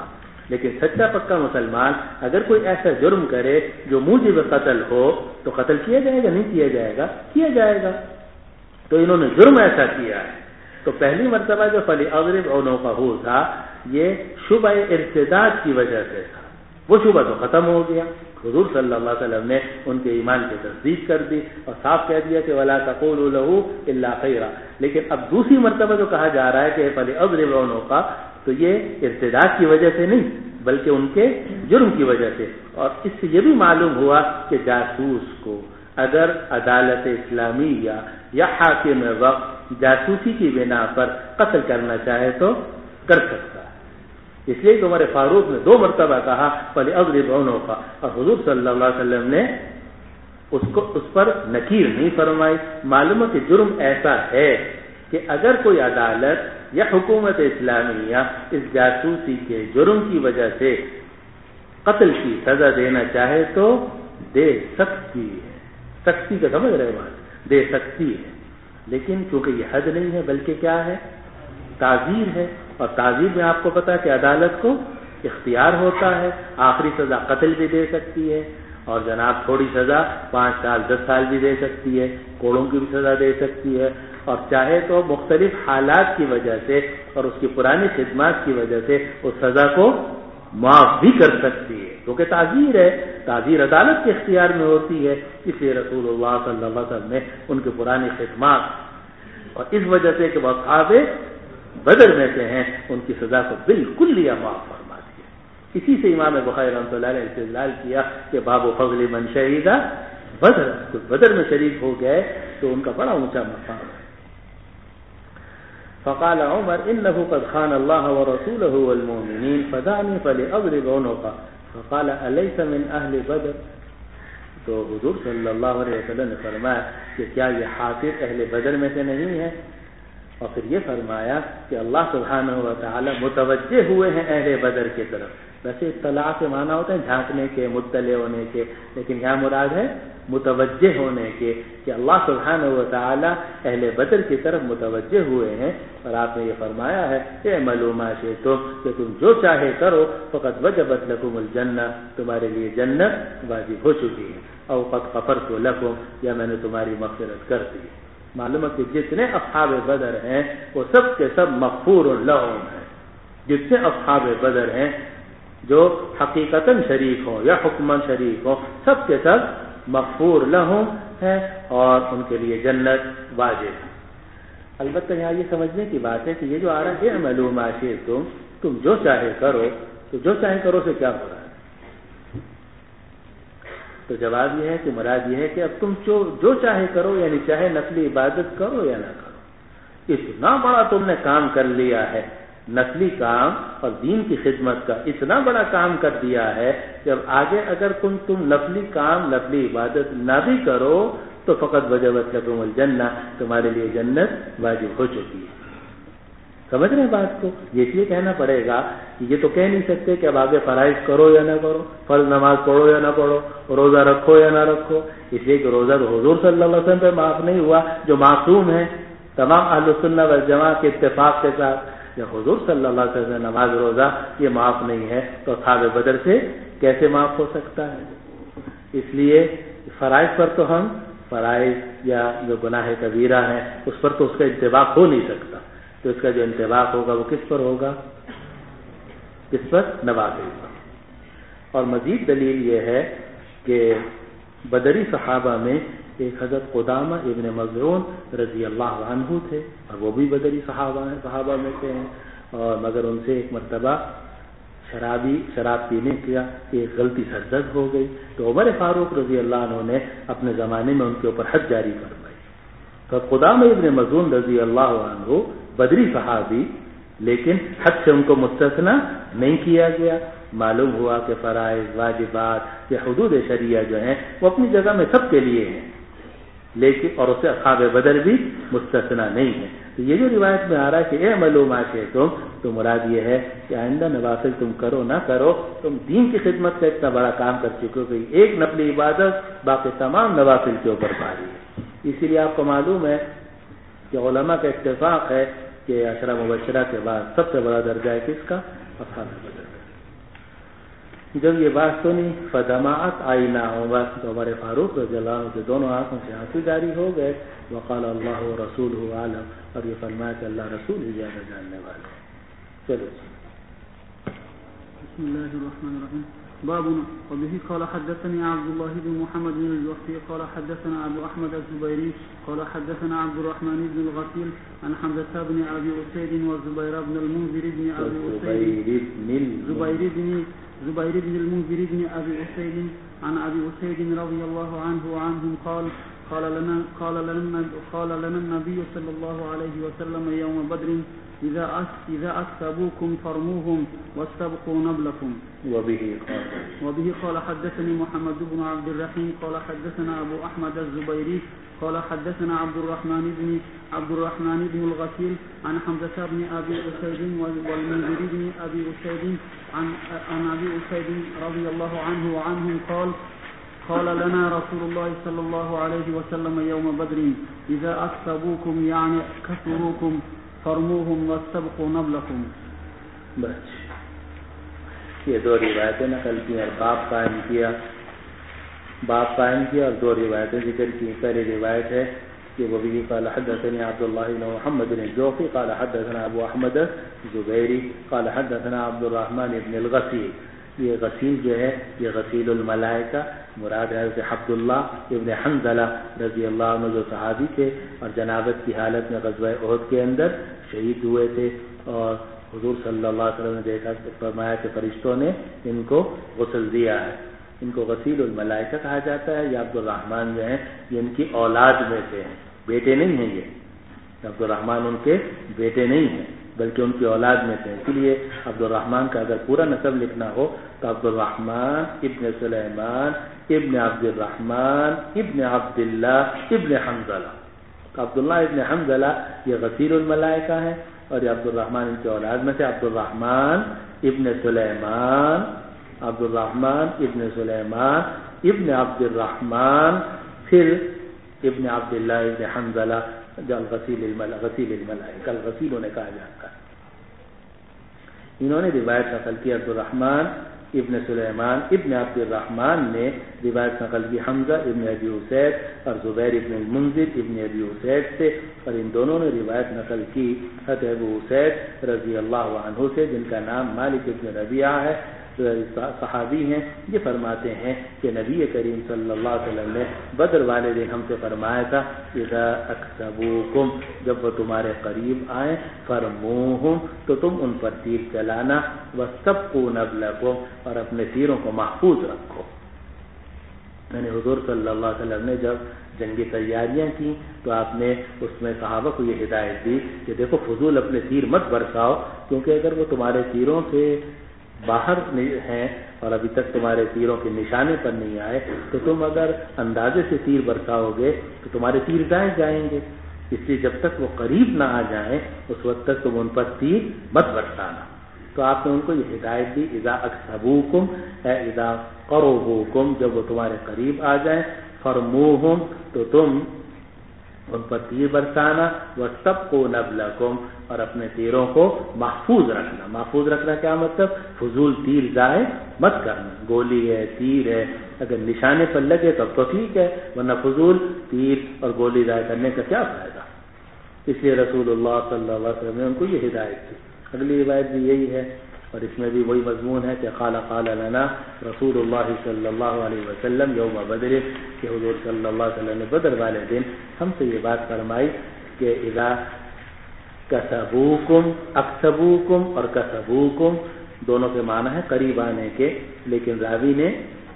لیکن سچا پکا مسلمان اگر کوئی ایسا جرم کرے جو موجب قتل ہو تو قتل کیا جائے گا؟ نہیں کیا جائے گا؟ کیا جائے گا۔ تو انہوں نے جرم ایسا کیا ہے۔ تو پہلی مرتبہ جو فَلْيَضْرِبْ عُنُقَهُ تھا یہ شبہ ارتداد کی وجہ سے تھا، وہ شبہ تو ختم ہو گیا۔ حضور صلی اللہ علیہ وسلم نے ان کے ایمان کی تصدیق کر دی اور صاف کہہ دیا کہ وَلَا تَقُولُوا لَهُ إِلَّا خَيْرًا۔ لیکن اب دوسری مرتبہ جو کہا جا رہا ہے کہ فَلْيَضْرِبْ عُنُقَهُ، تو یہ ارتداد کی وجہ سے نہیں بلکہ ان کے جرم کی وجہ سے۔ اور اس سے یہ بھی معلوم ہوا کہ جاسوس کو اگر عدالت اسلامیہ یا حاکم وقت جاسوسی کی بنا پر قتل کرنا چاہے تو کر سکتا ہے۔ اس لیے کہ عمر فاروق نے 2 مرتبہ کہا فَلْيَضْرِبْ عُنُقَهُ، اور حضور صلی اللہ علیہ وسلم نے اس پر نکیر نہیں فرمائی۔ معلوم ہے کہ جرم ایسا ہے کہ اگر کوئی عدالت یا حکومت اسلامیہ اس جاسوسی کے جرم کی وجہ سے قتل کی سزا دینا چاہے تو دے سکتی ہے۔ سختی کا سمجھ رہے بات، دے سکتی ہے، لیکن چونکہ یہ حد نہیں ہے بلکہ کیا ہے؟ تعزیر ہے، اور تعزیر میں آپ کو پتا ہے کہ عدالت کو اختیار ہوتا ہے، آخری سزا قتل بھی دے سکتی ہے، اور جناب تھوڑی سزا 5 سال 10 سال بھی دے سکتی ہے، کوڑوں کی بھی سزا دے سکتی ہے، اور چاہے تو مختلف حالات کی وجہ سے اور اس کی پرانی خدمات کی وجہ سے اس سزا کو معاف بھی کر سکتی ہے، کیونکہ تعزیر ہے، تعزیر عدالت کے اختیار میں ہوتی ہے۔ اس لیے رسول اللہ صلی اللہ علیہ وسلم نے ان کی پرانی خدمات اور اس وجہ سے کہ وہ اصحاب بدر میں سے ہیں ان کی سزا کو بالکل لیا معاف فرما دیا۔ اسی سے امام بخاری رحمۃ اللہ علیہ استدلال کیا کہ باب فضل من شہید بدر، تو بدر میں شریک ہو گئے تو ان کا بڑا اونچا مقام ہے۔ فقال عمر انه قد خان الله ورسوله والمؤمنين فدعني فلأضرب عنقه فقال اليس من اهل بدر، تو حضور صلی اللہ علیہ وسلم نے فرمایا کہ کیا یہ حافظ اہل بدر میں سے نہیں ہے؟ اور پھر یہ فرمایا کہ اللہ سبحانہ و تعالی متوجہ ہوئے ہیں اہل بدر کی طرف۔ ویسے اطلاع کے معنی ہوتے ہیں جھانکنے کے، مطلع ہونے کے، لیکن یہاں مراد ہے متوجہ ہونے کے، کہ اللہ سبحانہ و تعالی اہل بدر کی طرف متوجہ ہوئے ہیں، اور آپ نے یہ فرمایا ہے کہ اعملوا ما شئتم، کہ تم جو چاہے کرو، فقد وجبت لکم الجنہ، تمہارے لیے جنت واجب ہو چکی ہے، او قد غفرت لکم، یا میں نے تمہاری مغفرت کر دی۔ معلوم ہے کہ جتنے اصحاب بدر ہیں وہ سب کے سب مغفور لہم ہیں، جتنے اصحاب بدر ہیں جو حقیقتاً شریک ہوں یا حکماً شریک ہوں، سب کے سب مغفور لہم ہیں اور ان کے لیے جنت واجب ہے۔ البتہ یہاں یہ سمجھنے کی بات ہے کہ یہ جو آ رہا ہے اعملوا ما شئتم، تم جو چاہے کرو، تو جو چاہے کرو سے کیا ہو رہا ہے؟ تو جواب یہ ہے کہ مراد یہ ہے کہ اب تم جو چاہے کرو، یعنی چاہے نفلی عبادت کرو یا نہ کرو، اتنا بڑا تم نے کام کر لیا ہے، نسلی کام اور دین کی خدمت کا اتنا بڑا کام کر دیا ہے کہ اب آگے اگر تم نفلی کام، نفلی عبادت نہ بھی کرو تو فقط وجبت لکم الجنہ، تمہارے لیے جنت واجب ہو چکی ہے۔ سمجھ رہے ہیں بات کو؟ یہ اس لیے کہنا پڑے گا کہ یہ تو کہہ نہیں سکتے کہ اب آگے فرائض کرو یا نہ کرو، فرض نماز پڑھو یا نہ پڑھو، روزہ رکھو یا نہ رکھو، اس لیے کہ روزہ تو حضور صلی اللہ علیہ وسلم پہ معاف نہیں ہوا جو معصوم ہیں تمام اہل سنت والجماعت کے اتفاق کے ساتھ۔ جب حضور صلی اللہ علیہ وسلم نماز روزہ یہ معاف نہیں ہے تو اصحاب بدر سے کیسے معاف ہو سکتا ہے؟ اس لیے فرائض پر تو ہم فرائض یا جو گناہ کبیرہ ہیں اس پر تو اس کا انطباق ہو نہیں سکتا، تو اس کا جو انطباق ہوگا وہ کس پر ہوگا؟ کس پر؟ نوافل پر۔ اور مزید دلیل یہ ہے کہ بدری صحابہ میں ایک حضرت قدامہ ابن مظعون رضی اللہ عنہ تھے، اور وہ بھی بدری صحابہ میں سے ہیں، اور مگر ان سے ایک مرتبہ شراب پینے کا ایک غلطی سرزد ہو گئی، تو عمر فاروق رضی اللہ عنہ نے اپنے زمانے میں ان کے اوپر حد جاری فرمائی۔ تو قدامہ ابن مظعون رضی اللہ عنہ بدری صحابی، لیکن حد سے ان کو مستثنا نہیں کیا گیا۔ معلوم ہوا کہ فرائض، واجبات یا حدود شریعہ جو ہیں وہ اپنی جگہ میں سب کے لیے ہیں، لیکن اور اس سے اصحاب بدر بھی مستثنا نہیں ہے۔ تو یہ جو روایت میں آ رہا ہے کہ اعملوا ما شئتم، تو مراد یہ ہے کہ آئندہ نوافل تم کرو نہ کرو، تم دین کی خدمت کا اتنا بڑا کام کر چکے ہو کہ ایک نفلی عبادت باقی تمام نوافل کے اوپر بھاری ہے۔ اسی لیے آپ کو معلوم ہے کہ علماء کا اتفاق ہے کہ عشرہ مبشرہ کے بعد سب سے بڑا درجہ ہے کس کا؟ اصحاب بدر کا۔ جب یہ بات سنی فدمعت عیناہما تو عمر فاروق رضی اللہ عنہ کے دونوں آنکھوں سے آنسو جاری ہو گئے. وقال اللہ ورسولہ اعلم، اور یہ فرمایا کہ اللہ رسول ہی زیادہ جاننے والے. چلو بسم الله الرحمن الرحيم. باب وبه قال حدثني عبد الله بن محمد بن الجوفي قال حدثنا أبو أحمد الزبيري قال حدثنا عبد الرحمن بن الغسيل عن حمزة بن أبي أسيد وزبير بن المنذر بن أبي أسيد زبير بن المنذر بن أبي أسيد عن أبي أسيد رضي الله عنه وعنهم قال لنا النبي صلى الله عليه وسلم يوم بدر إذا أكسبوكم فرموهم واستبقوا نبلكم. وبه قال حدثني محمد بن عبد الرحيم قال حدثنا أبو أحمد الزبيري قال حدثنا عبد الرحمن بن الغسيل عن حمزة بن أبي أسيد والمنذر بن أبي أسيد عن أبي أسيد رضي الله عنه وعنهم قال لنا رسول الله صلى الله عليه وسلم يوم بدر إذا أكسبوكم يعني كسروكم فرموهم واستبقوا نبلكم. بس یہ دو روایتیں نقل کی اور باب قائم کیا اور دو روایتیں ذکر کی. پہلی روایت ہے کہ وبه قال حدثني عبد الله بن محمد بن الجوفي قال حدثنا ابو احمد الزبيري قال حدثنا عبد الرحمن بن الغسيل. یہ غسیل جو ہے یہ غسیل الملائکہ مراد ہے سے عبداللہ ابن حنظلہ رضی اللہ عنہ جو صحابی تھے اور جنابت کی حالت میں غزوہ احد کے اندر شہید ہوئے تھے. اور حضور صلی اللہ علیہ وسلم نے دیکھا فرمایا کہ فرشتوں نے ان کو غسل دیا ہے. ان کو غسیل الملائکہ کہا جاتا ہے. یہ عبد الرحمن جو ہیں یہ ان کی اولاد میں سے ہیں، بیٹے نہیں ہیں. یہ عبد الرحمن ان کے بیٹے نہیں ہیں بلکہ ان کی اولاد میں سے. اسی لیے عبد الرحمن کا اگر پورا نسب لکھنا ہو تو عبد الرحمن ابن سلیمان ابن عبد الرحمن ابن عبداللہ ابن حنظلہ. عبداللہ ابن حنظلہ یہ غسیل الملائکہ ہے اور یہ عبد الرحمن ان کی اولاد میں سے عبد الرحمن ابن سلیمان ابن عبد الرحمن پھر ابن عبداللہ ابن حنظلہ جو غسیل الملائکہ الغسیل انہیں کہا جاتا ہے. انہوں نے روایت نقل کی عبد الرحمن ابن سلیمان ابن عبد الرحمن نے روایت نقل کی حمزہ ابن ابی اسید اور زبیر ابن المنذر ابن ابی اسید سے، اور ان دونوں نے روایت نقل کی حضرت ابو اسید رضی اللہ عنہ سے جن کا نام مالک ابن ربیعہ ہے، صحابی ہیں. یہ فرماتے ہیں کہ نبی کریم صلی اللہ علیہ وسلم نے بدر والے دن ہم سے فرمایا تھا اذا اکسبوکم، جب وہ تمہارے قریب آئیں فرموہم تو تم ان پر تیر چلانا، واستبقوا نبلکم اور اپنے تیروں کو محفوظ رکھو. یعنی حضور صلی اللہ علیہ وسلم نے جب جنگی تیاریاں کی تو آپ نے اس میں صحابہ کو یہ ہدایت دی کہ دیکھو فضول اپنے تیر مت برساؤ، کیونکہ اگر وہ تمہارے تیروں سے باہر ہیں اور ابھی تک تمہارے تیروں کے نشانے پر نہیں آئے تو تم اگر اندازے سے تیر برساؤ گے تو تمہارے تیر ضائع جائیں گے. اس لیے جب تک وہ قریب نہ آ جائیں اس وقت تک تم ان پر تیر مت برسانا. تو آپ نے ان کو یہ ہدایت دی اذا اکسبوکم اے اذا قربوکم، جب وہ تمہارے قریب آ جائیں فرموہم تو تم ان پر تیر برسانا، واستبقوا نبلکم اور اپنے تیروں کو محفوظ رکھنا. محفوظ رکھنا کیا مطلب؟ فضول تیر ضائع مت کرنا. گولی ہے، تیر ہے، اگر نشانے پر لگے تب تو ٹھیک ہے، ورنہ فضول تیر اور گولی ضائع کرنے کا کیا فائدہ. اس لیے رسول اللہ صلی اللہ علیہ وسلم نے ان کو یہ ہدایت دی. اگلی روایت بھی یہی ہے اور اس میں بھی وہی مضمون ہے کہ قال لنا رسول اللہ صلی اللہ علیہ وسلم یوم بدر، کہ حضور صلی اللہ علیہ وسلم نے بدر والے دن ہم سے یہ بات فرمائی کہ اذا کسبوکم، اکسبوکم اور کسبوکم دونوں کے معنی ہے قریب آنے کے، لیکن راوی نے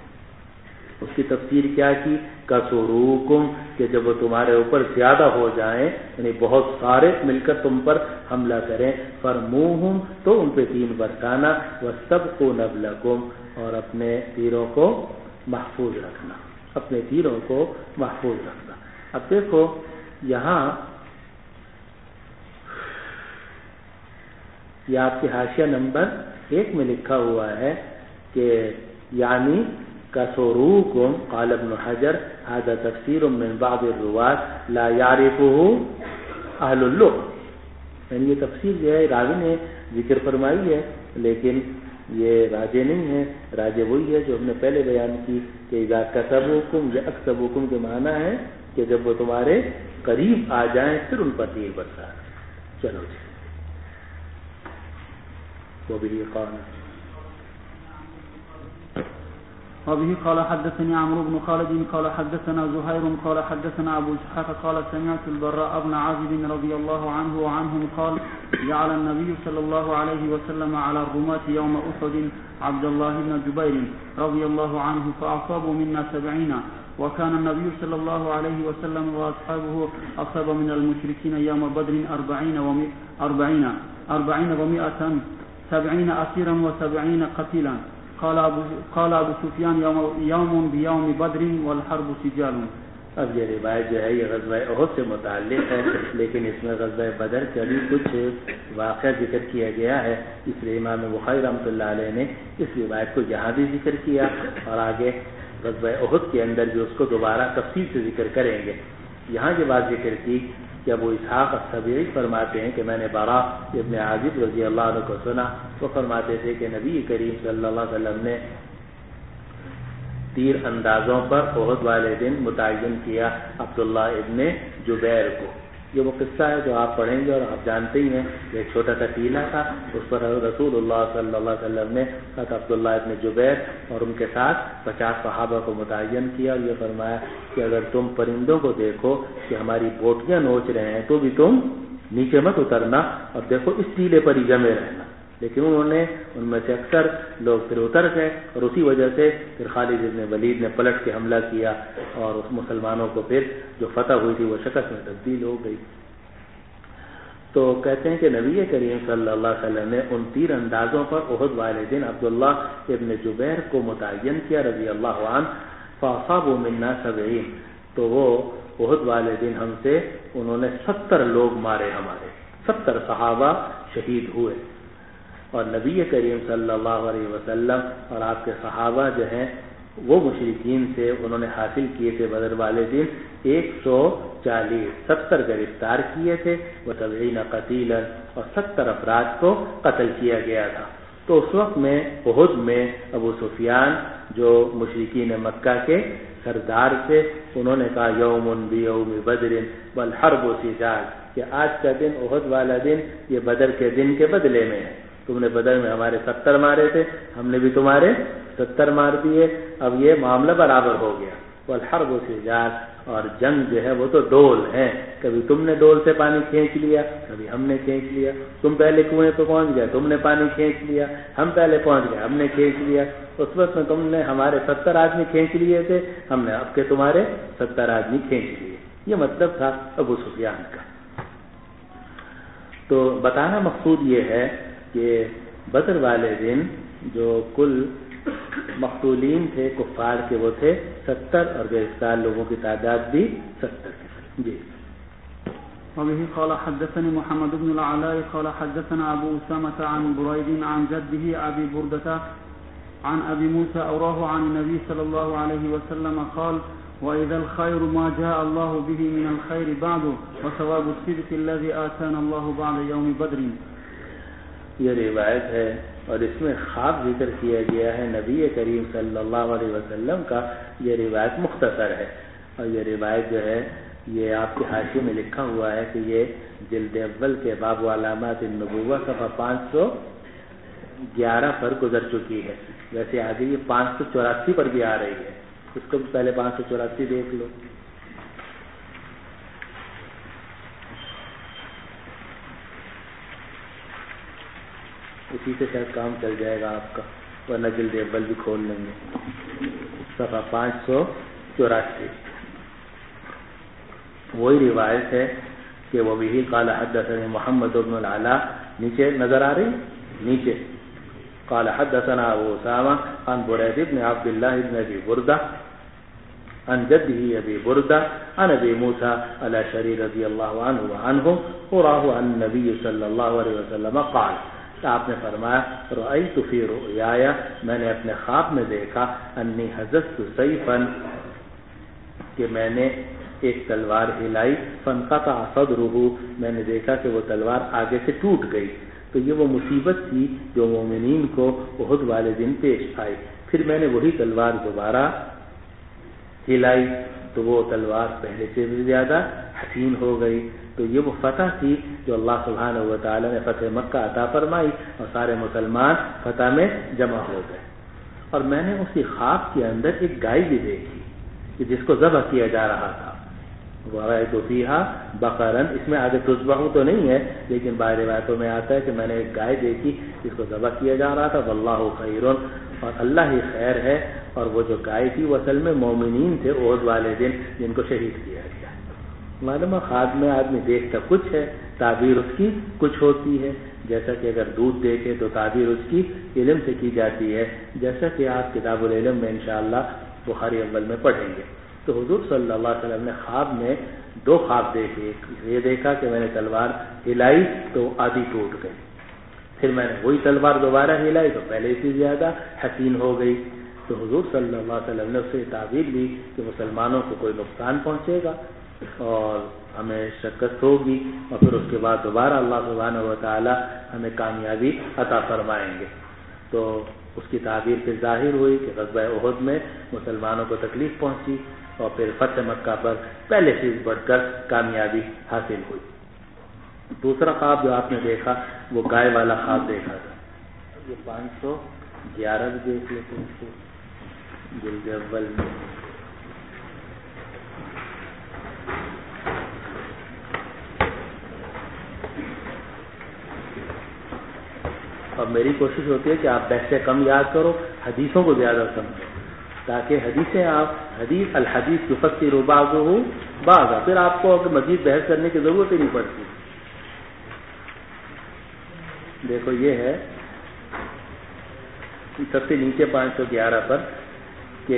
اس کی تفسیر کیا کی کسروکم، کہ جب وہ تمہارے اوپر زیادہ ہو جائیں یعنی بہت سارے مل کر تم پر حملہ کریں فرموہم تو ان پہ تیر برسانا، واستبقوا نبلکم اور اپنے تیروں کو محفوظ رکھنا. اب دیکھو یہاں یہ آپ کے حاشیہ نمبر 1 میں لکھا ہوا ہے کہ یعنی کسروکم قال ابن حجر هذا تفسیر من بعض الرواة لا يعرفه اہل اللغة. یعنی یہ تفسیر جو ہے راوی نے ذکر فرمائی ہے لیکن یہ راجے نہیں ہے، راجے وہی ہے جو ہم نے پہلے بیان کی کہ اذا کسبوکم یا اکسبوکم کے معنی ہے کہ جب وہ تمہارے قریب آ جائیں پھر ان پر تیر برسا۔ چلو جی، وہ بھی قال وبه قال حدثني عمرو بن خالد قال حدثنا زهير قال حدثنا أبو إسحاق قال سمعت البراء بن عازب رضي الله عنه وعنهم قال جعل النبي صلى الله عليه وسلم على الرماة يوم أحد عبد الله بن جبير رضي الله عنه فأصابوا منا 70 وكان النبي صلى الله عليه وسلم وأصحابه أصاب من المشركين يوم بدر 40 و100 70 أسيرا و70 قتيلا قال ابو سفیان یوم بیوم بدر والحرب سجال۔ اب یہ روایت جو ہے یہ غزوہ احد سے متعلق ہے، لیکن اس میں غزوہ بدر کے بھی کچھ واقعہ ذکر کیا گیا ہے، اس لیے امام بخاری رحمۃ اللہ علیہ نے اس روایت کو یہاں بھی ذکر کیا اور آگے غزوہ احد کے اندر بھی اس کو دوبارہ تفصیل سے ذکر کریں گے۔ یہاں یہ بات ذکر کی کہ ابو اسحاق السبیعی فرماتے ہیں کہ میں نے براء ابن عازب رضی اللہ عنہ کو سنا، وہ فرماتے تھے کہ نبی کریم صلی اللہ علیہ وسلم نے تیر اندازوں پر احد والے دن متعین کیا عبداللہ ابن جبیر کو۔ یہ وہ قصہ ہے جو آپ پڑھیں گے اور آپ جانتے ہی ہیں کہ ایک چھوٹا سا ٹیلا تھا، اس پر رسول اللہ صلی اللہ علیہ وسلم نے عبداللہ ابن جبیر اور ان کے ساتھ 50 صحابہ کو متعین کیا اور یہ فرمایا کہ اگر تم پرندوں کو دیکھو کہ ہماری بوٹیاں نوچ رہے ہیں تو بھی تم نیچے مت اترنا اور دیکھو اس ٹیلے پر ہی جمے رہنا۔ لیکن انہوں نے ان میں سے اکثر لوگ پھر اتر گئے اور اسی وجہ سے پھر خالد بن ولید نے پلٹ کے حملہ کیا اور اس مسلمانوں کو پھر جو فتح ہوئی تھی وہ شکست میں تبدیل ہو گئی۔ تو کہتے ہیں کہ نبی کریم صلی اللہ علیہ وسلم نے ان تیر اندازوں پر احد والے دن عبداللہ ابن جبیر کو متعین کیا رضی اللہ عنہ، فاصابوا منا 70، تو وہ احد والے دن ہم سے انہوں نے 70 لوگ مارے، ہمارے 70 صحابہ شہید ہوئے، اور نبی کریم صلی اللہ علیہ وسلم اور آپ کے صحابہ جو ہیں وہ مشرکین سے انہوں نے حاصل کیے تھے بدر والے دن 140، 70 گرفتار کیے تھے، و70 قتیلا، اور 70 افراد کو قتل کیا گیا تھا۔ تو اس وقت میں احد میں ابو سفیان جو مشرکین مکہ کے سردار تھے، انہوں نے کہا یوم بیوم بدر والحرب سجال، کہ آج کا دن احد والا دن یہ بدر کے دن کے بدلے میں ہے، تم نے بدر میں ہمارے 70 مارے تھے، ہم نے بھی تمہارے 70 مار دیے، اب یہ معاملہ برابر ہو گیا۔ والحرب سجال، اور جنگ جو ہے وہ تو ڈول ہے، کبھی تم نے ڈول سے پانی کھینچ لیا، کبھی ہم نے کھینچ لیا، تم پہلے کنویں پہ پہنچ گئے تم نے پانی کھینچ لیا، ہم پہلے پہنچ گئے ہم نے کھینچ لیا، اس وقت میں تم نے ہمارے 70 آدمی کھینچ لیے تھے، ہم نے اب کے تمہارے 70 آدمی کھینچ لیے۔ یہ مطلب تھا ابو سفیان کا۔ تو بتانا مقصود یہ ہے کہ بدر والے دن جو کل مقتولین تھے کفار کے وہ تھے 70 اور گرفتار لوگوں کی تعداد بھی 70 تھی۔ جی وبه قال حدثني محمد بن العلاء قال حدثنا ابو اسامة عن بريد عن جده ابي بردة عن ابي موسى اوراه عن النبي صلى الله عليه وسلم قال واذا الخير ما جاء الله به من الخير بعد وثواب الصدق الذي آتانا الله بعد يوم بدر۔ یہ روایت ہے اور اس میں خواب ذکر کیا گیا ہے نبی کریم صلی اللہ علیہ وسلم کا، یہ روایت مختصر ہے، اور یہ روایت جو ہے یہ آپ کے حاشیے میں لکھا ہوا ہے کہ یہ جلد اول کے باب علامات النبوہ صفحہ 511 پر گزر چکی ہے، ویسے آگے یہ 584 پر بھی آ رہی ہے، اس کو بھی پہلے 584 دیکھ لو۔ اسی سے شاید کام چل جائے گا آپ کا، ورنہ جلد اول بھی کھول لیں گے، صفحہ 584۔ وہی روایت ہے کہ وہ بھی قال حدثنا محمد بن العلاء، نیچے نظر آ رہی نیچے، قال حدثنا ابو اسامہ عن برید بن عبد اللہ بن ابی بردہ عن جده ابی بردہ عن ابی موسیٰ الاشعری رضی اللہ عنہ وعنہ وراه عن النبی صلی اللہ علیہ وسلم قال، آپ نے فرمایا رأیت فی رؤیایا، میں نے اپنے خواب میں دیکھا انی حزست سیفا، کہ میں نے ایک تلوار ہلائی، فانقطع صدرہ، میں نے دیکھا کہ وہ تلوار آگے سے ٹوٹ گئی، تو یہ وہ مصیبت تھی جو مومنین کو احد والے دن پیش آئی. پھر میں نے وہی تلوار دوبارہ ہلائی تو وہ تلوار پہلے سے بھی زیادہ حسین ہو گئی. تو یہ وہ فتح تھی جو اللہ سبحانہ و تعالی نے فتح مکہ عطا فرمائی اور سارے مسلمان فتح میں جمع ہو گئے. اور میں نے اسی خواب کے اندر ایک گائے بھی دیکھی کہ جس کو ذبح کیا جا رہا تھا. وَرَأَيْتُ فِيهَا بَقَرًا، اس میں آگے تُذْبَحُ تو نہیں ہے لیکن بعض روایتوں میں آتا ہے کہ میں نے ایک گائے دیکھی جس کو ذبح کیا جا رہا تھا. وَاللَّهُ خَيْرٌ، اور اللہ ہی خیر ہے. اور وہ جو گائے تھی وہ اصل میں مومنین تھے احد والے دن جن کو شہید کیا گیا. معلوم ہے خواب میں آدمی دیکھتا کچھ ہے، تعبیر اس کی کچھ ہوتی ہے. جیسا کہ اگر دودھ دیکھے تو تعبیر اس کی علم سے کی جاتی ہے، جیسا کہ آپ کتاب العلم میں انشاءاللہ بخاری اول میں پڑھیں گے. تو حضور صلی اللہ علیہ وسلم نے خواب میں دو خواب دیکھے. یہ دیکھا کہ میں نے تلوار ہلائی تو آدھی ٹوٹ گئی. پھر میں نے وہی تلوار دوبارہ ہلائی تو پہلے سے زیادہ حسین ہو گئی. تو حضور صلی اللہ علیہ وسلم نے اس سے تعبیر لی کہ مسلمانوں کو کوئی نقصان پہنچے گا اور ہمیں شکست ہوگی، اور پھر اس کے بعد دوبارہ اللہ سبحانہ و تعالی ہمیں کامیابی عطا فرمائیں گے. تو اس کی تعبیر پھر ظاہر ہوئی کہ غزوہ احد میں مسلمانوں کو تکلیف پہنچی اور پھر فتح مکہ پر پہلے سے بڑھ کر کامیابی حاصل ہوئی. دوسرا خواب جو آپ نے دیکھا وہ گائے والا خواب دیکھا تھا. یہ 511 بھی دیکھ لیتے ہیں اس کو جلد اول میں. اور میری کوشش ہوتی ہے کہ آپ بحثیں کم یاد کرو، حدیثوں کو زیادہ سمجھو، تاکہ حدیثیں آپ الحدیث یفسر بعضہ بعضا، پھر آپ کو مزید بحث کرنے کی ضرورت ہی نہیں پڑتی. دیکھو یہ ہے سب سے نیچے 511 پر کہ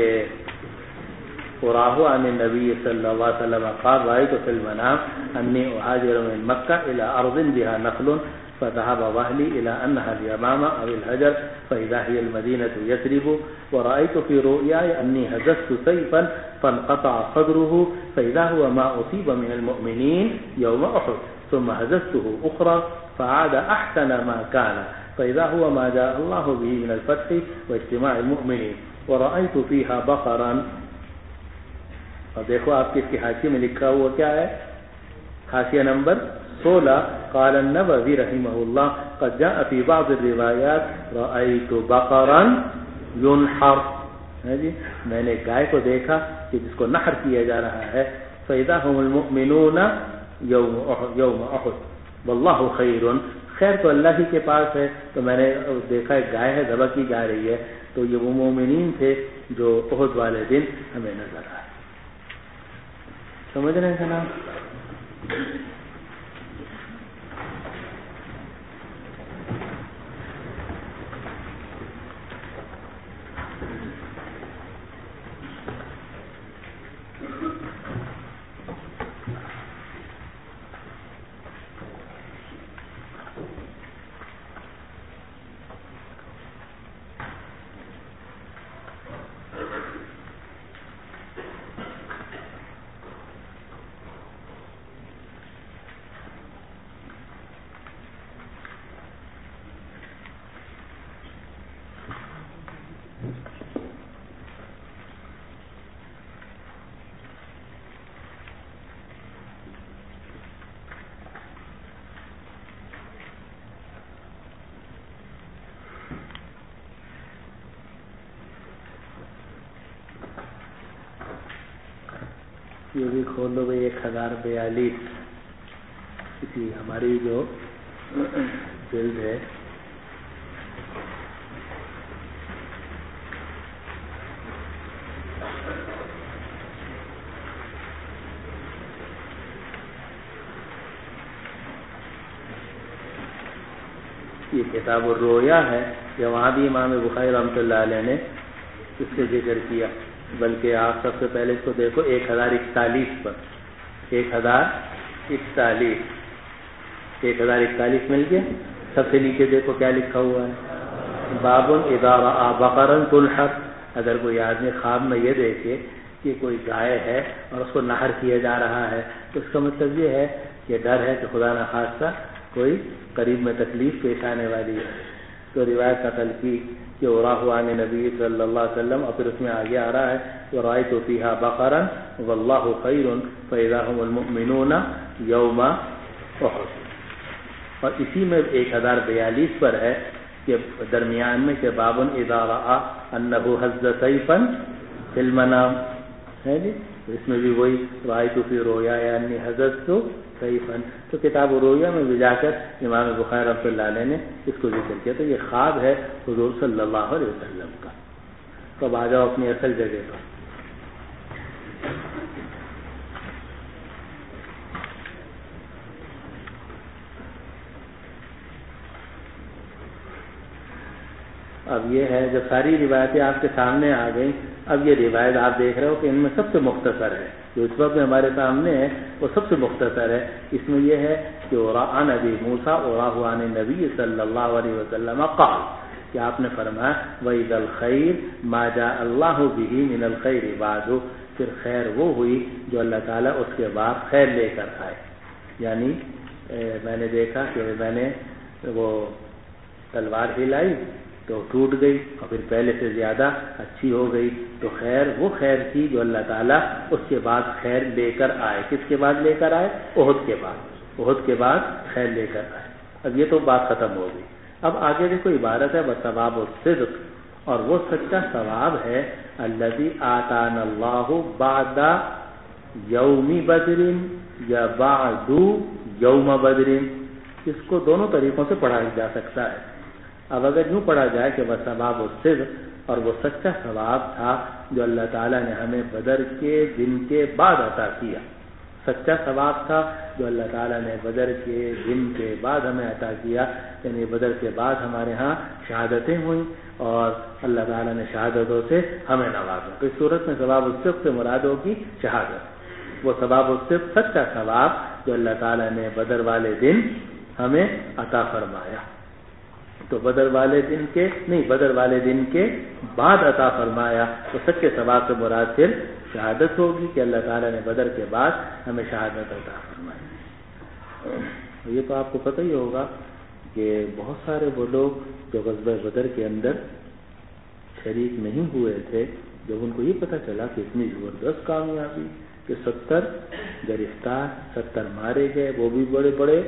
قراہ عن النبی صلی اللہ علیہ وسلم قال رأيت في المنام أني أهاجر من مكة إلى أرض بها نخل فذهب وهلي إلى أنها اليمامة أو الهجر فإذا هي المدينة يثرب ورأيت في رؤياي أني هززت سيفا فانقطع صدره فإذا هو ما أصيب من المؤمنين يوم أحد ثم هززته أخرى فعاد أحسن ما كان فإذا هو ما جاء الله به من الفتح واجتماع المؤمنين ورأيت فيها بقرا. اور دیکھو آپ کی اس کی حاشیے میں لکھا ہوا کیا ہے، حاشیہ نمبر 16 قال النووي رحمه الله قد جاء في بعض الروایات رأيت بقرا ينحر. جی میں نے گائے کو دیکھا کہ جس کو نحر کیا جا رہا ہے. فإذا هم المؤمنون يوم أحد والله خير، خیر تو اللہ ہی کے پاس ہے. تو میں نے دیکھا ایک گائے ہے ذبح کی جا رہی ہے، تو یہ وہ مومنین تھے جو احد والے دن ہمیں نظر آئے. سمجھ رہے ہیں جناب؟ یہ بھی کھول لو بھائی 1042 کسی ہماری جو جلد ہے یہ کتاب الرؤیا ہے، یا وہاں بھی امام بخاری رحمۃ اللہ علیہ نے اس سے ذکر کیا. بلکہ آپ سب سے پہلے اس کو دیکھو 1041 پر 1041 مل گیا. سب سے نیچے دیکھو کیا لکھا ہوا ہے، باب اذا رأى بقرا تنحر. اگر کوئی آدمی خواب میں یہ دیکھے کہ کوئی گائے ہے اور اس کو نہر کیا جا رہا ہے تو اس کا مطلب یہ ہے کہ ڈر ہے کہ خدا نخواستہ کوئی قریب میں تکلیف پیش آنے والی ہے تو روایت نقل کی کہ وراہوان نبی صلی اللہ علیہ وسلم، اور پھر اس میں آگے آ رہا ہے ورأیت فیہا بقرا واللہ خیر فاذا هم المؤمنون یوم احد. اور اسی میں 1042 پر ہے کہ درمیان میں کہ باب اذا رأى انه حز سیفا فی المنام ہے جی. اس میں بھی وہی رأیت فی رؤیا انی حززت سیفا. تو کتاب رویا میں بھی جا کر امام بخاری رحمۃ اللہ علیہ نے اس کو ذکر کیا. تو یہ خواب ہے حضور صلی اللہ علیہ وسلم کا. تو اب آ جاؤ اپنی اصل جگہ پر. اب یہ ہے جب ساری روایتیں آپ کے سامنے آ گئیں، اب یہ روایت آپ دیکھ رہے ہو کہ ان میں سب سے مختصر ہے جو اس وقت میں ہمارے سامنے ہے، وہ سب سے مختصر ہے. اس میں یہ ہے کہ عن ابی موسیٰ وراہ عن النبی صلی اللہ علیہ وسلم قال کہ آپ نے فرمایا وَإِذَا الْخَيْرُ مَا جَاءَ اللَّهُ بِهِ مِنَ الْخَيْرِ بَعْدُ. پھر خیر وہ ہوئی جو اللہ تعالیٰ اس کے بعد خیر لے کر آئے. یعنی میں نے دیکھا کہ میں نے وہ تلوار ہلائی تو ٹوٹ گئی اور پھر پہلے سے زیادہ اچھی ہو گئی. تو خیر وہ خیر تھی جو اللہ تعالیٰ اس کے بعد خیر لے کر آئے. کس کے بعد لے کر آئے؟ احد کے بعد. احد کے بعد خیر لے کر آئے. اب یہ تو بات ختم ہو گئی. اب آگے دیکھو عبارت ہے بثواب الصدق، اور وہ سچا ثواب ہے الذی آتانا اللہ بعد یوم بدر یا بعد یوم بدر. اس کو دونوں طریقوں سے پڑھا جا سکتا ہے. اب اگر یوں پڑھا جائے کہ وہ ثواب الصدق، اور وہ سچا ثواب تھا جو اللہ تعالیٰ نے ہمیں بدر کے دن کے بعد عطا کیا. سچا ثواب تھا جو اللہ تعالیٰ نے بدر کے دن کے بعد ہمیں عطا کیا. یعنی بدر کے بعد ہمارے ہاں شہادتیں ہوئیں اور اللہ تعالیٰ نے شہادتوں سے ہمیں نوازا. تو اس صورت میں ثواب الصدق سے مراد ہوگی شہادت. وہ ثواب الصدق سچا ثواب جو اللہ تعالیٰ نے بدر والے دن ہمیں عطا فرمایا. تو بدر والے دن کے بعد عطا فرمایا. تو سچے ثواب سے مراد پھر شہادت ہوگی کہ اللہ تعالیٰ نے بدر کے بعد ہمیں شہادت عطا فرمائی. یہ تو آپ کو پتہ ہی ہوگا کہ بہت سارے وہ لوگ جو غزوہ بدر کے اندر شریک نہیں ہوئے تھے، جب ان کو یہ پتہ چلا کہ اتنی زبردست کامیابی کہ 70 گرفتار، 70 مارے گئے، وہ بھی بڑے بڑے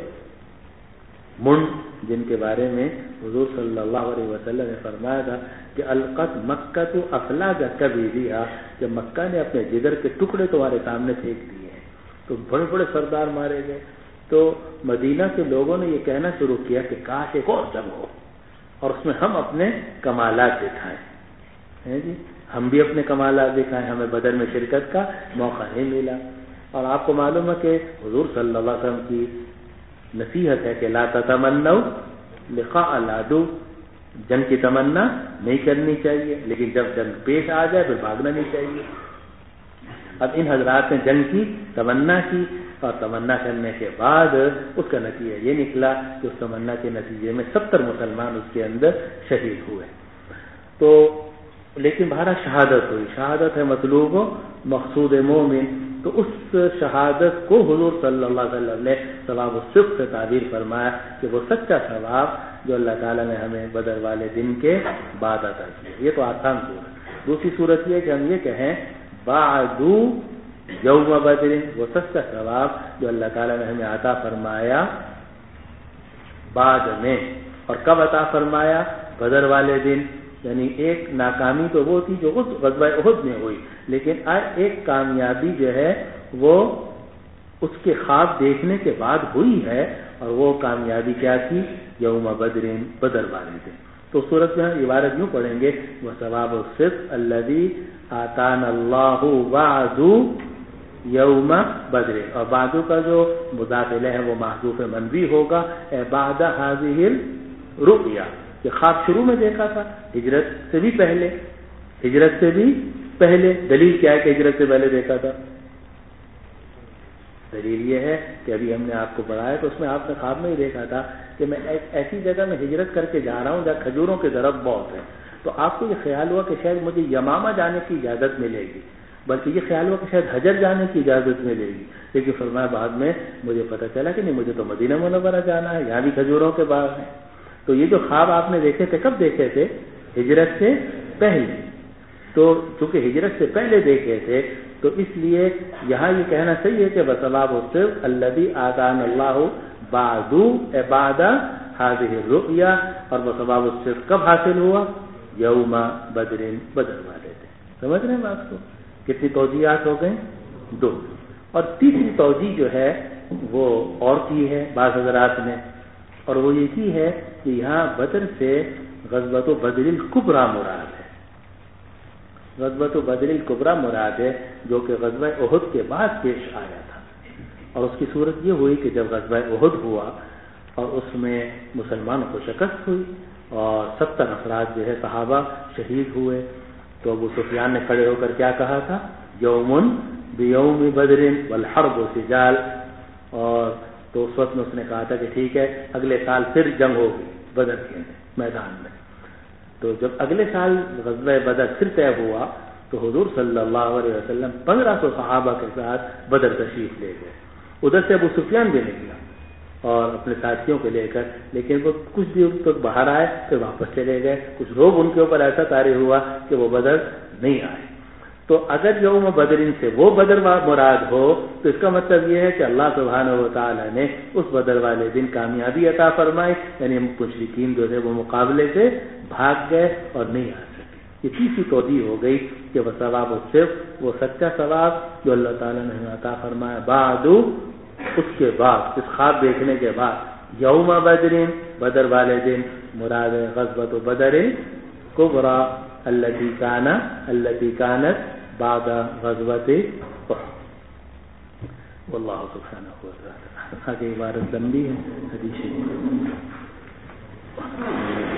منڈ جن کے بارے میں حضور صلی اللہ علیہ وسلم نے فرمایا تھا کہ القت مکہ تو افلاج کبھی دیا، جب مکہ نے اپنے جگر کے ٹکڑے تمہارے سامنے پھینک دیے ہیں. تو بڑے بڑے سردار مارے گئے. تو مدینہ کے لوگوں نے یہ کہنا شروع کیا کہ کاش ایک اور جنگ ہو اور اس میں ہم اپنے کمالات دکھائیں. جی ہم بھی اپنے کمالات دکھائیں، ہمیں بدر میں شرکت کا موقع نہیں ملا. اور آپ کو معلوم ہے کہ حضور صلی اللہ علیہ وسلم کی نصیحت ہے کہ لا تتمنوا لقاء العدو، جنگ کی تمنا نہیں کرنی چاہیے، لیکن جب جنگ پیش آ جائے پھر بھاگنا نہیں چاہیے. اب ان حضرات نے جنگ کی تمنا کی اور تمنا کرنے کے بعد اس کا نتیجہ یہ نکلا کہ اس تمنا کے نتیجے میں 70 مسلمان اس کے اندر شہید ہوئے. تو لیکن بہرحال شہادت ہوئی. شہادت ہے مطلوب و مقصود مومن. تو اس شہادت کو حضور صلی اللہ علیہ وسلم نے ثواب الصدق سے تعبیر فرمایا کہ وہ سچا ثواب جو اللہ تعالیٰ نے ہمیں بدر والے دن کے بعد عطا کیا. یہ تو آسان صورت. دوسری صورت یہ کہ ہم یہ کہیں بعد یوم بدر، وہ سچا ثواب جو اللہ تعالیٰ نے ہمیں عطا فرمایا بعد میں. اور کب عطا فرمایا؟ بدر والے دن. یعنی ایک ناکامی تو وہ تھی جو غزوہ احد میں ہوئی، لیکن ایک کامیابی جو ہے وہ اس کے خواب دیکھنے کے بعد ہوئی ہے. اور وہ کامیابی کیا تھی؟ یوم بدر، بدر والے دن. تو صورت میں عبارت یوں پڑھیں گے وہ ثواب الصدق الذی آتانا اللہ بعد یوم بدر. اور بعد کا جو مضاف الیہ ہے وہ محذوف منفی ہوگا. بعد هذه الرؤیا، کہ خواب شروع میں دیکھا تھا ہجرت سے بھی پہلے. دلیل کیا ہے کہ ہجرت سے پہلے دیکھا تھا؟ دلیل یہ ہے کہ ابھی ہم نے آپ کو پڑھایا تو اس میں آپ نے خواب میں ہی دیکھا تھا کہ میں ایک ایسی جگہ میں ہجرت کر کے جا رہا ہوں جہاں کھجوروں کے درخت بہت ہیں. تو آپ کو یہ خیال ہوا کہ شاید مجھے یمامہ جانے کی اجازت ملے گی. بلکہ یہ خیال ہوا کہ شاید حجر جانے کی اجازت ملے گی، لیکن فرمایا بعد میں مجھے پتہ چلا کہ نہیں، مجھے تو مدینہ منورہ جانا ہے، یہاں بھی کھجوروں کے باغ ہیں۔ تو یہ جو خواب آپ نے دیکھے تھے کب دیکھے تھے؟ ہجرت سے پہلے۔ تو چونکہ ہجرت سے پہلے دیکھے تھے تو اس لیے یہاں یہ کہنا صحیح ہے کہ بثواب الصدق الذی آتانا اللہ بعد هذه الرؤیا، اور بثواب الصدق کب حاصل ہوا؟ یوم بدر، بدر والے تھے۔ سمجھ رہے ہیں بات کو؟ کتنی توجیہات ہو گئیں؟ 2۔ اور تیسری توجیہ جو ہے وہ اور کی ہے بعض حضرات نے، اور وہ یہ کی ہے کہ یہاں بدر سے غزوۃ بدر الکبریٰ مراد ہے۔ غزوۃ بدر الکبریٰ مراد ہے جو کہ غزوہ احد کے بعد پیش آیا تھا، اور اس کی صورت یہ ہوئی کہ جب غزوہ احد ہوا اور اس میں مسلمانوں کو شکست ہوئی اور 70 افراد جو ہے صحابہ شہید ہوئے، تو ابو سفیان نے کھڑے ہو کر کیا کہا تھا؟ یوم بیوم بدر والحرب سجال، اور تو اس وقت میں اس نے کہا تھا کہ ٹھیک ہے اگلے سال پھر جنگ ہوگی بدر کے میدان میں۔ تو جب اگلے سال غزوہ بدر پھر طے ہوا تو حضور صلی اللہ علیہ وسلم 1500 صحابہ کے ساتھ بدر تشریف لے گئے۔ ادھر سے ابو سفیان بھی نکلا اور اپنے ساتھیوں کو لے کر، لیکن وہ کچھ دیر تک باہر آئے پھر واپس چلے گئے۔ کچھ لوگ ان کے اوپر ایسا طاری ہوا کہ وہ بدر نہیں آئے۔ تو اگر یوم بدرین سے وہ بدر مراد ہو تو اس کا مطلب یہ ہے کہ اللہ سبحانہ و تعالی نے اس بدر والے دن کامیابی عطا فرمائی، یعنی مشرکین جو تھے وہ مقابلے سے بھاگ گئے اور نہیں آ سکے۔ یہ تیسری توجیہ ہو گئی کہ وہ ثواب صرف وہ سچا ثواب جو اللہ تعالیٰ نے عطا فرمایا بعد، اس کے بعد اس خواب دیکھنے کے بعد یوم بدرین، بدر والے دن مراد غزوۃ بدر کبریٰ التي كانت بعد غزوۃ احد۔ واللہ سبحانہ و تعالی۔ آگے عبارت لمبی ہے، حدیث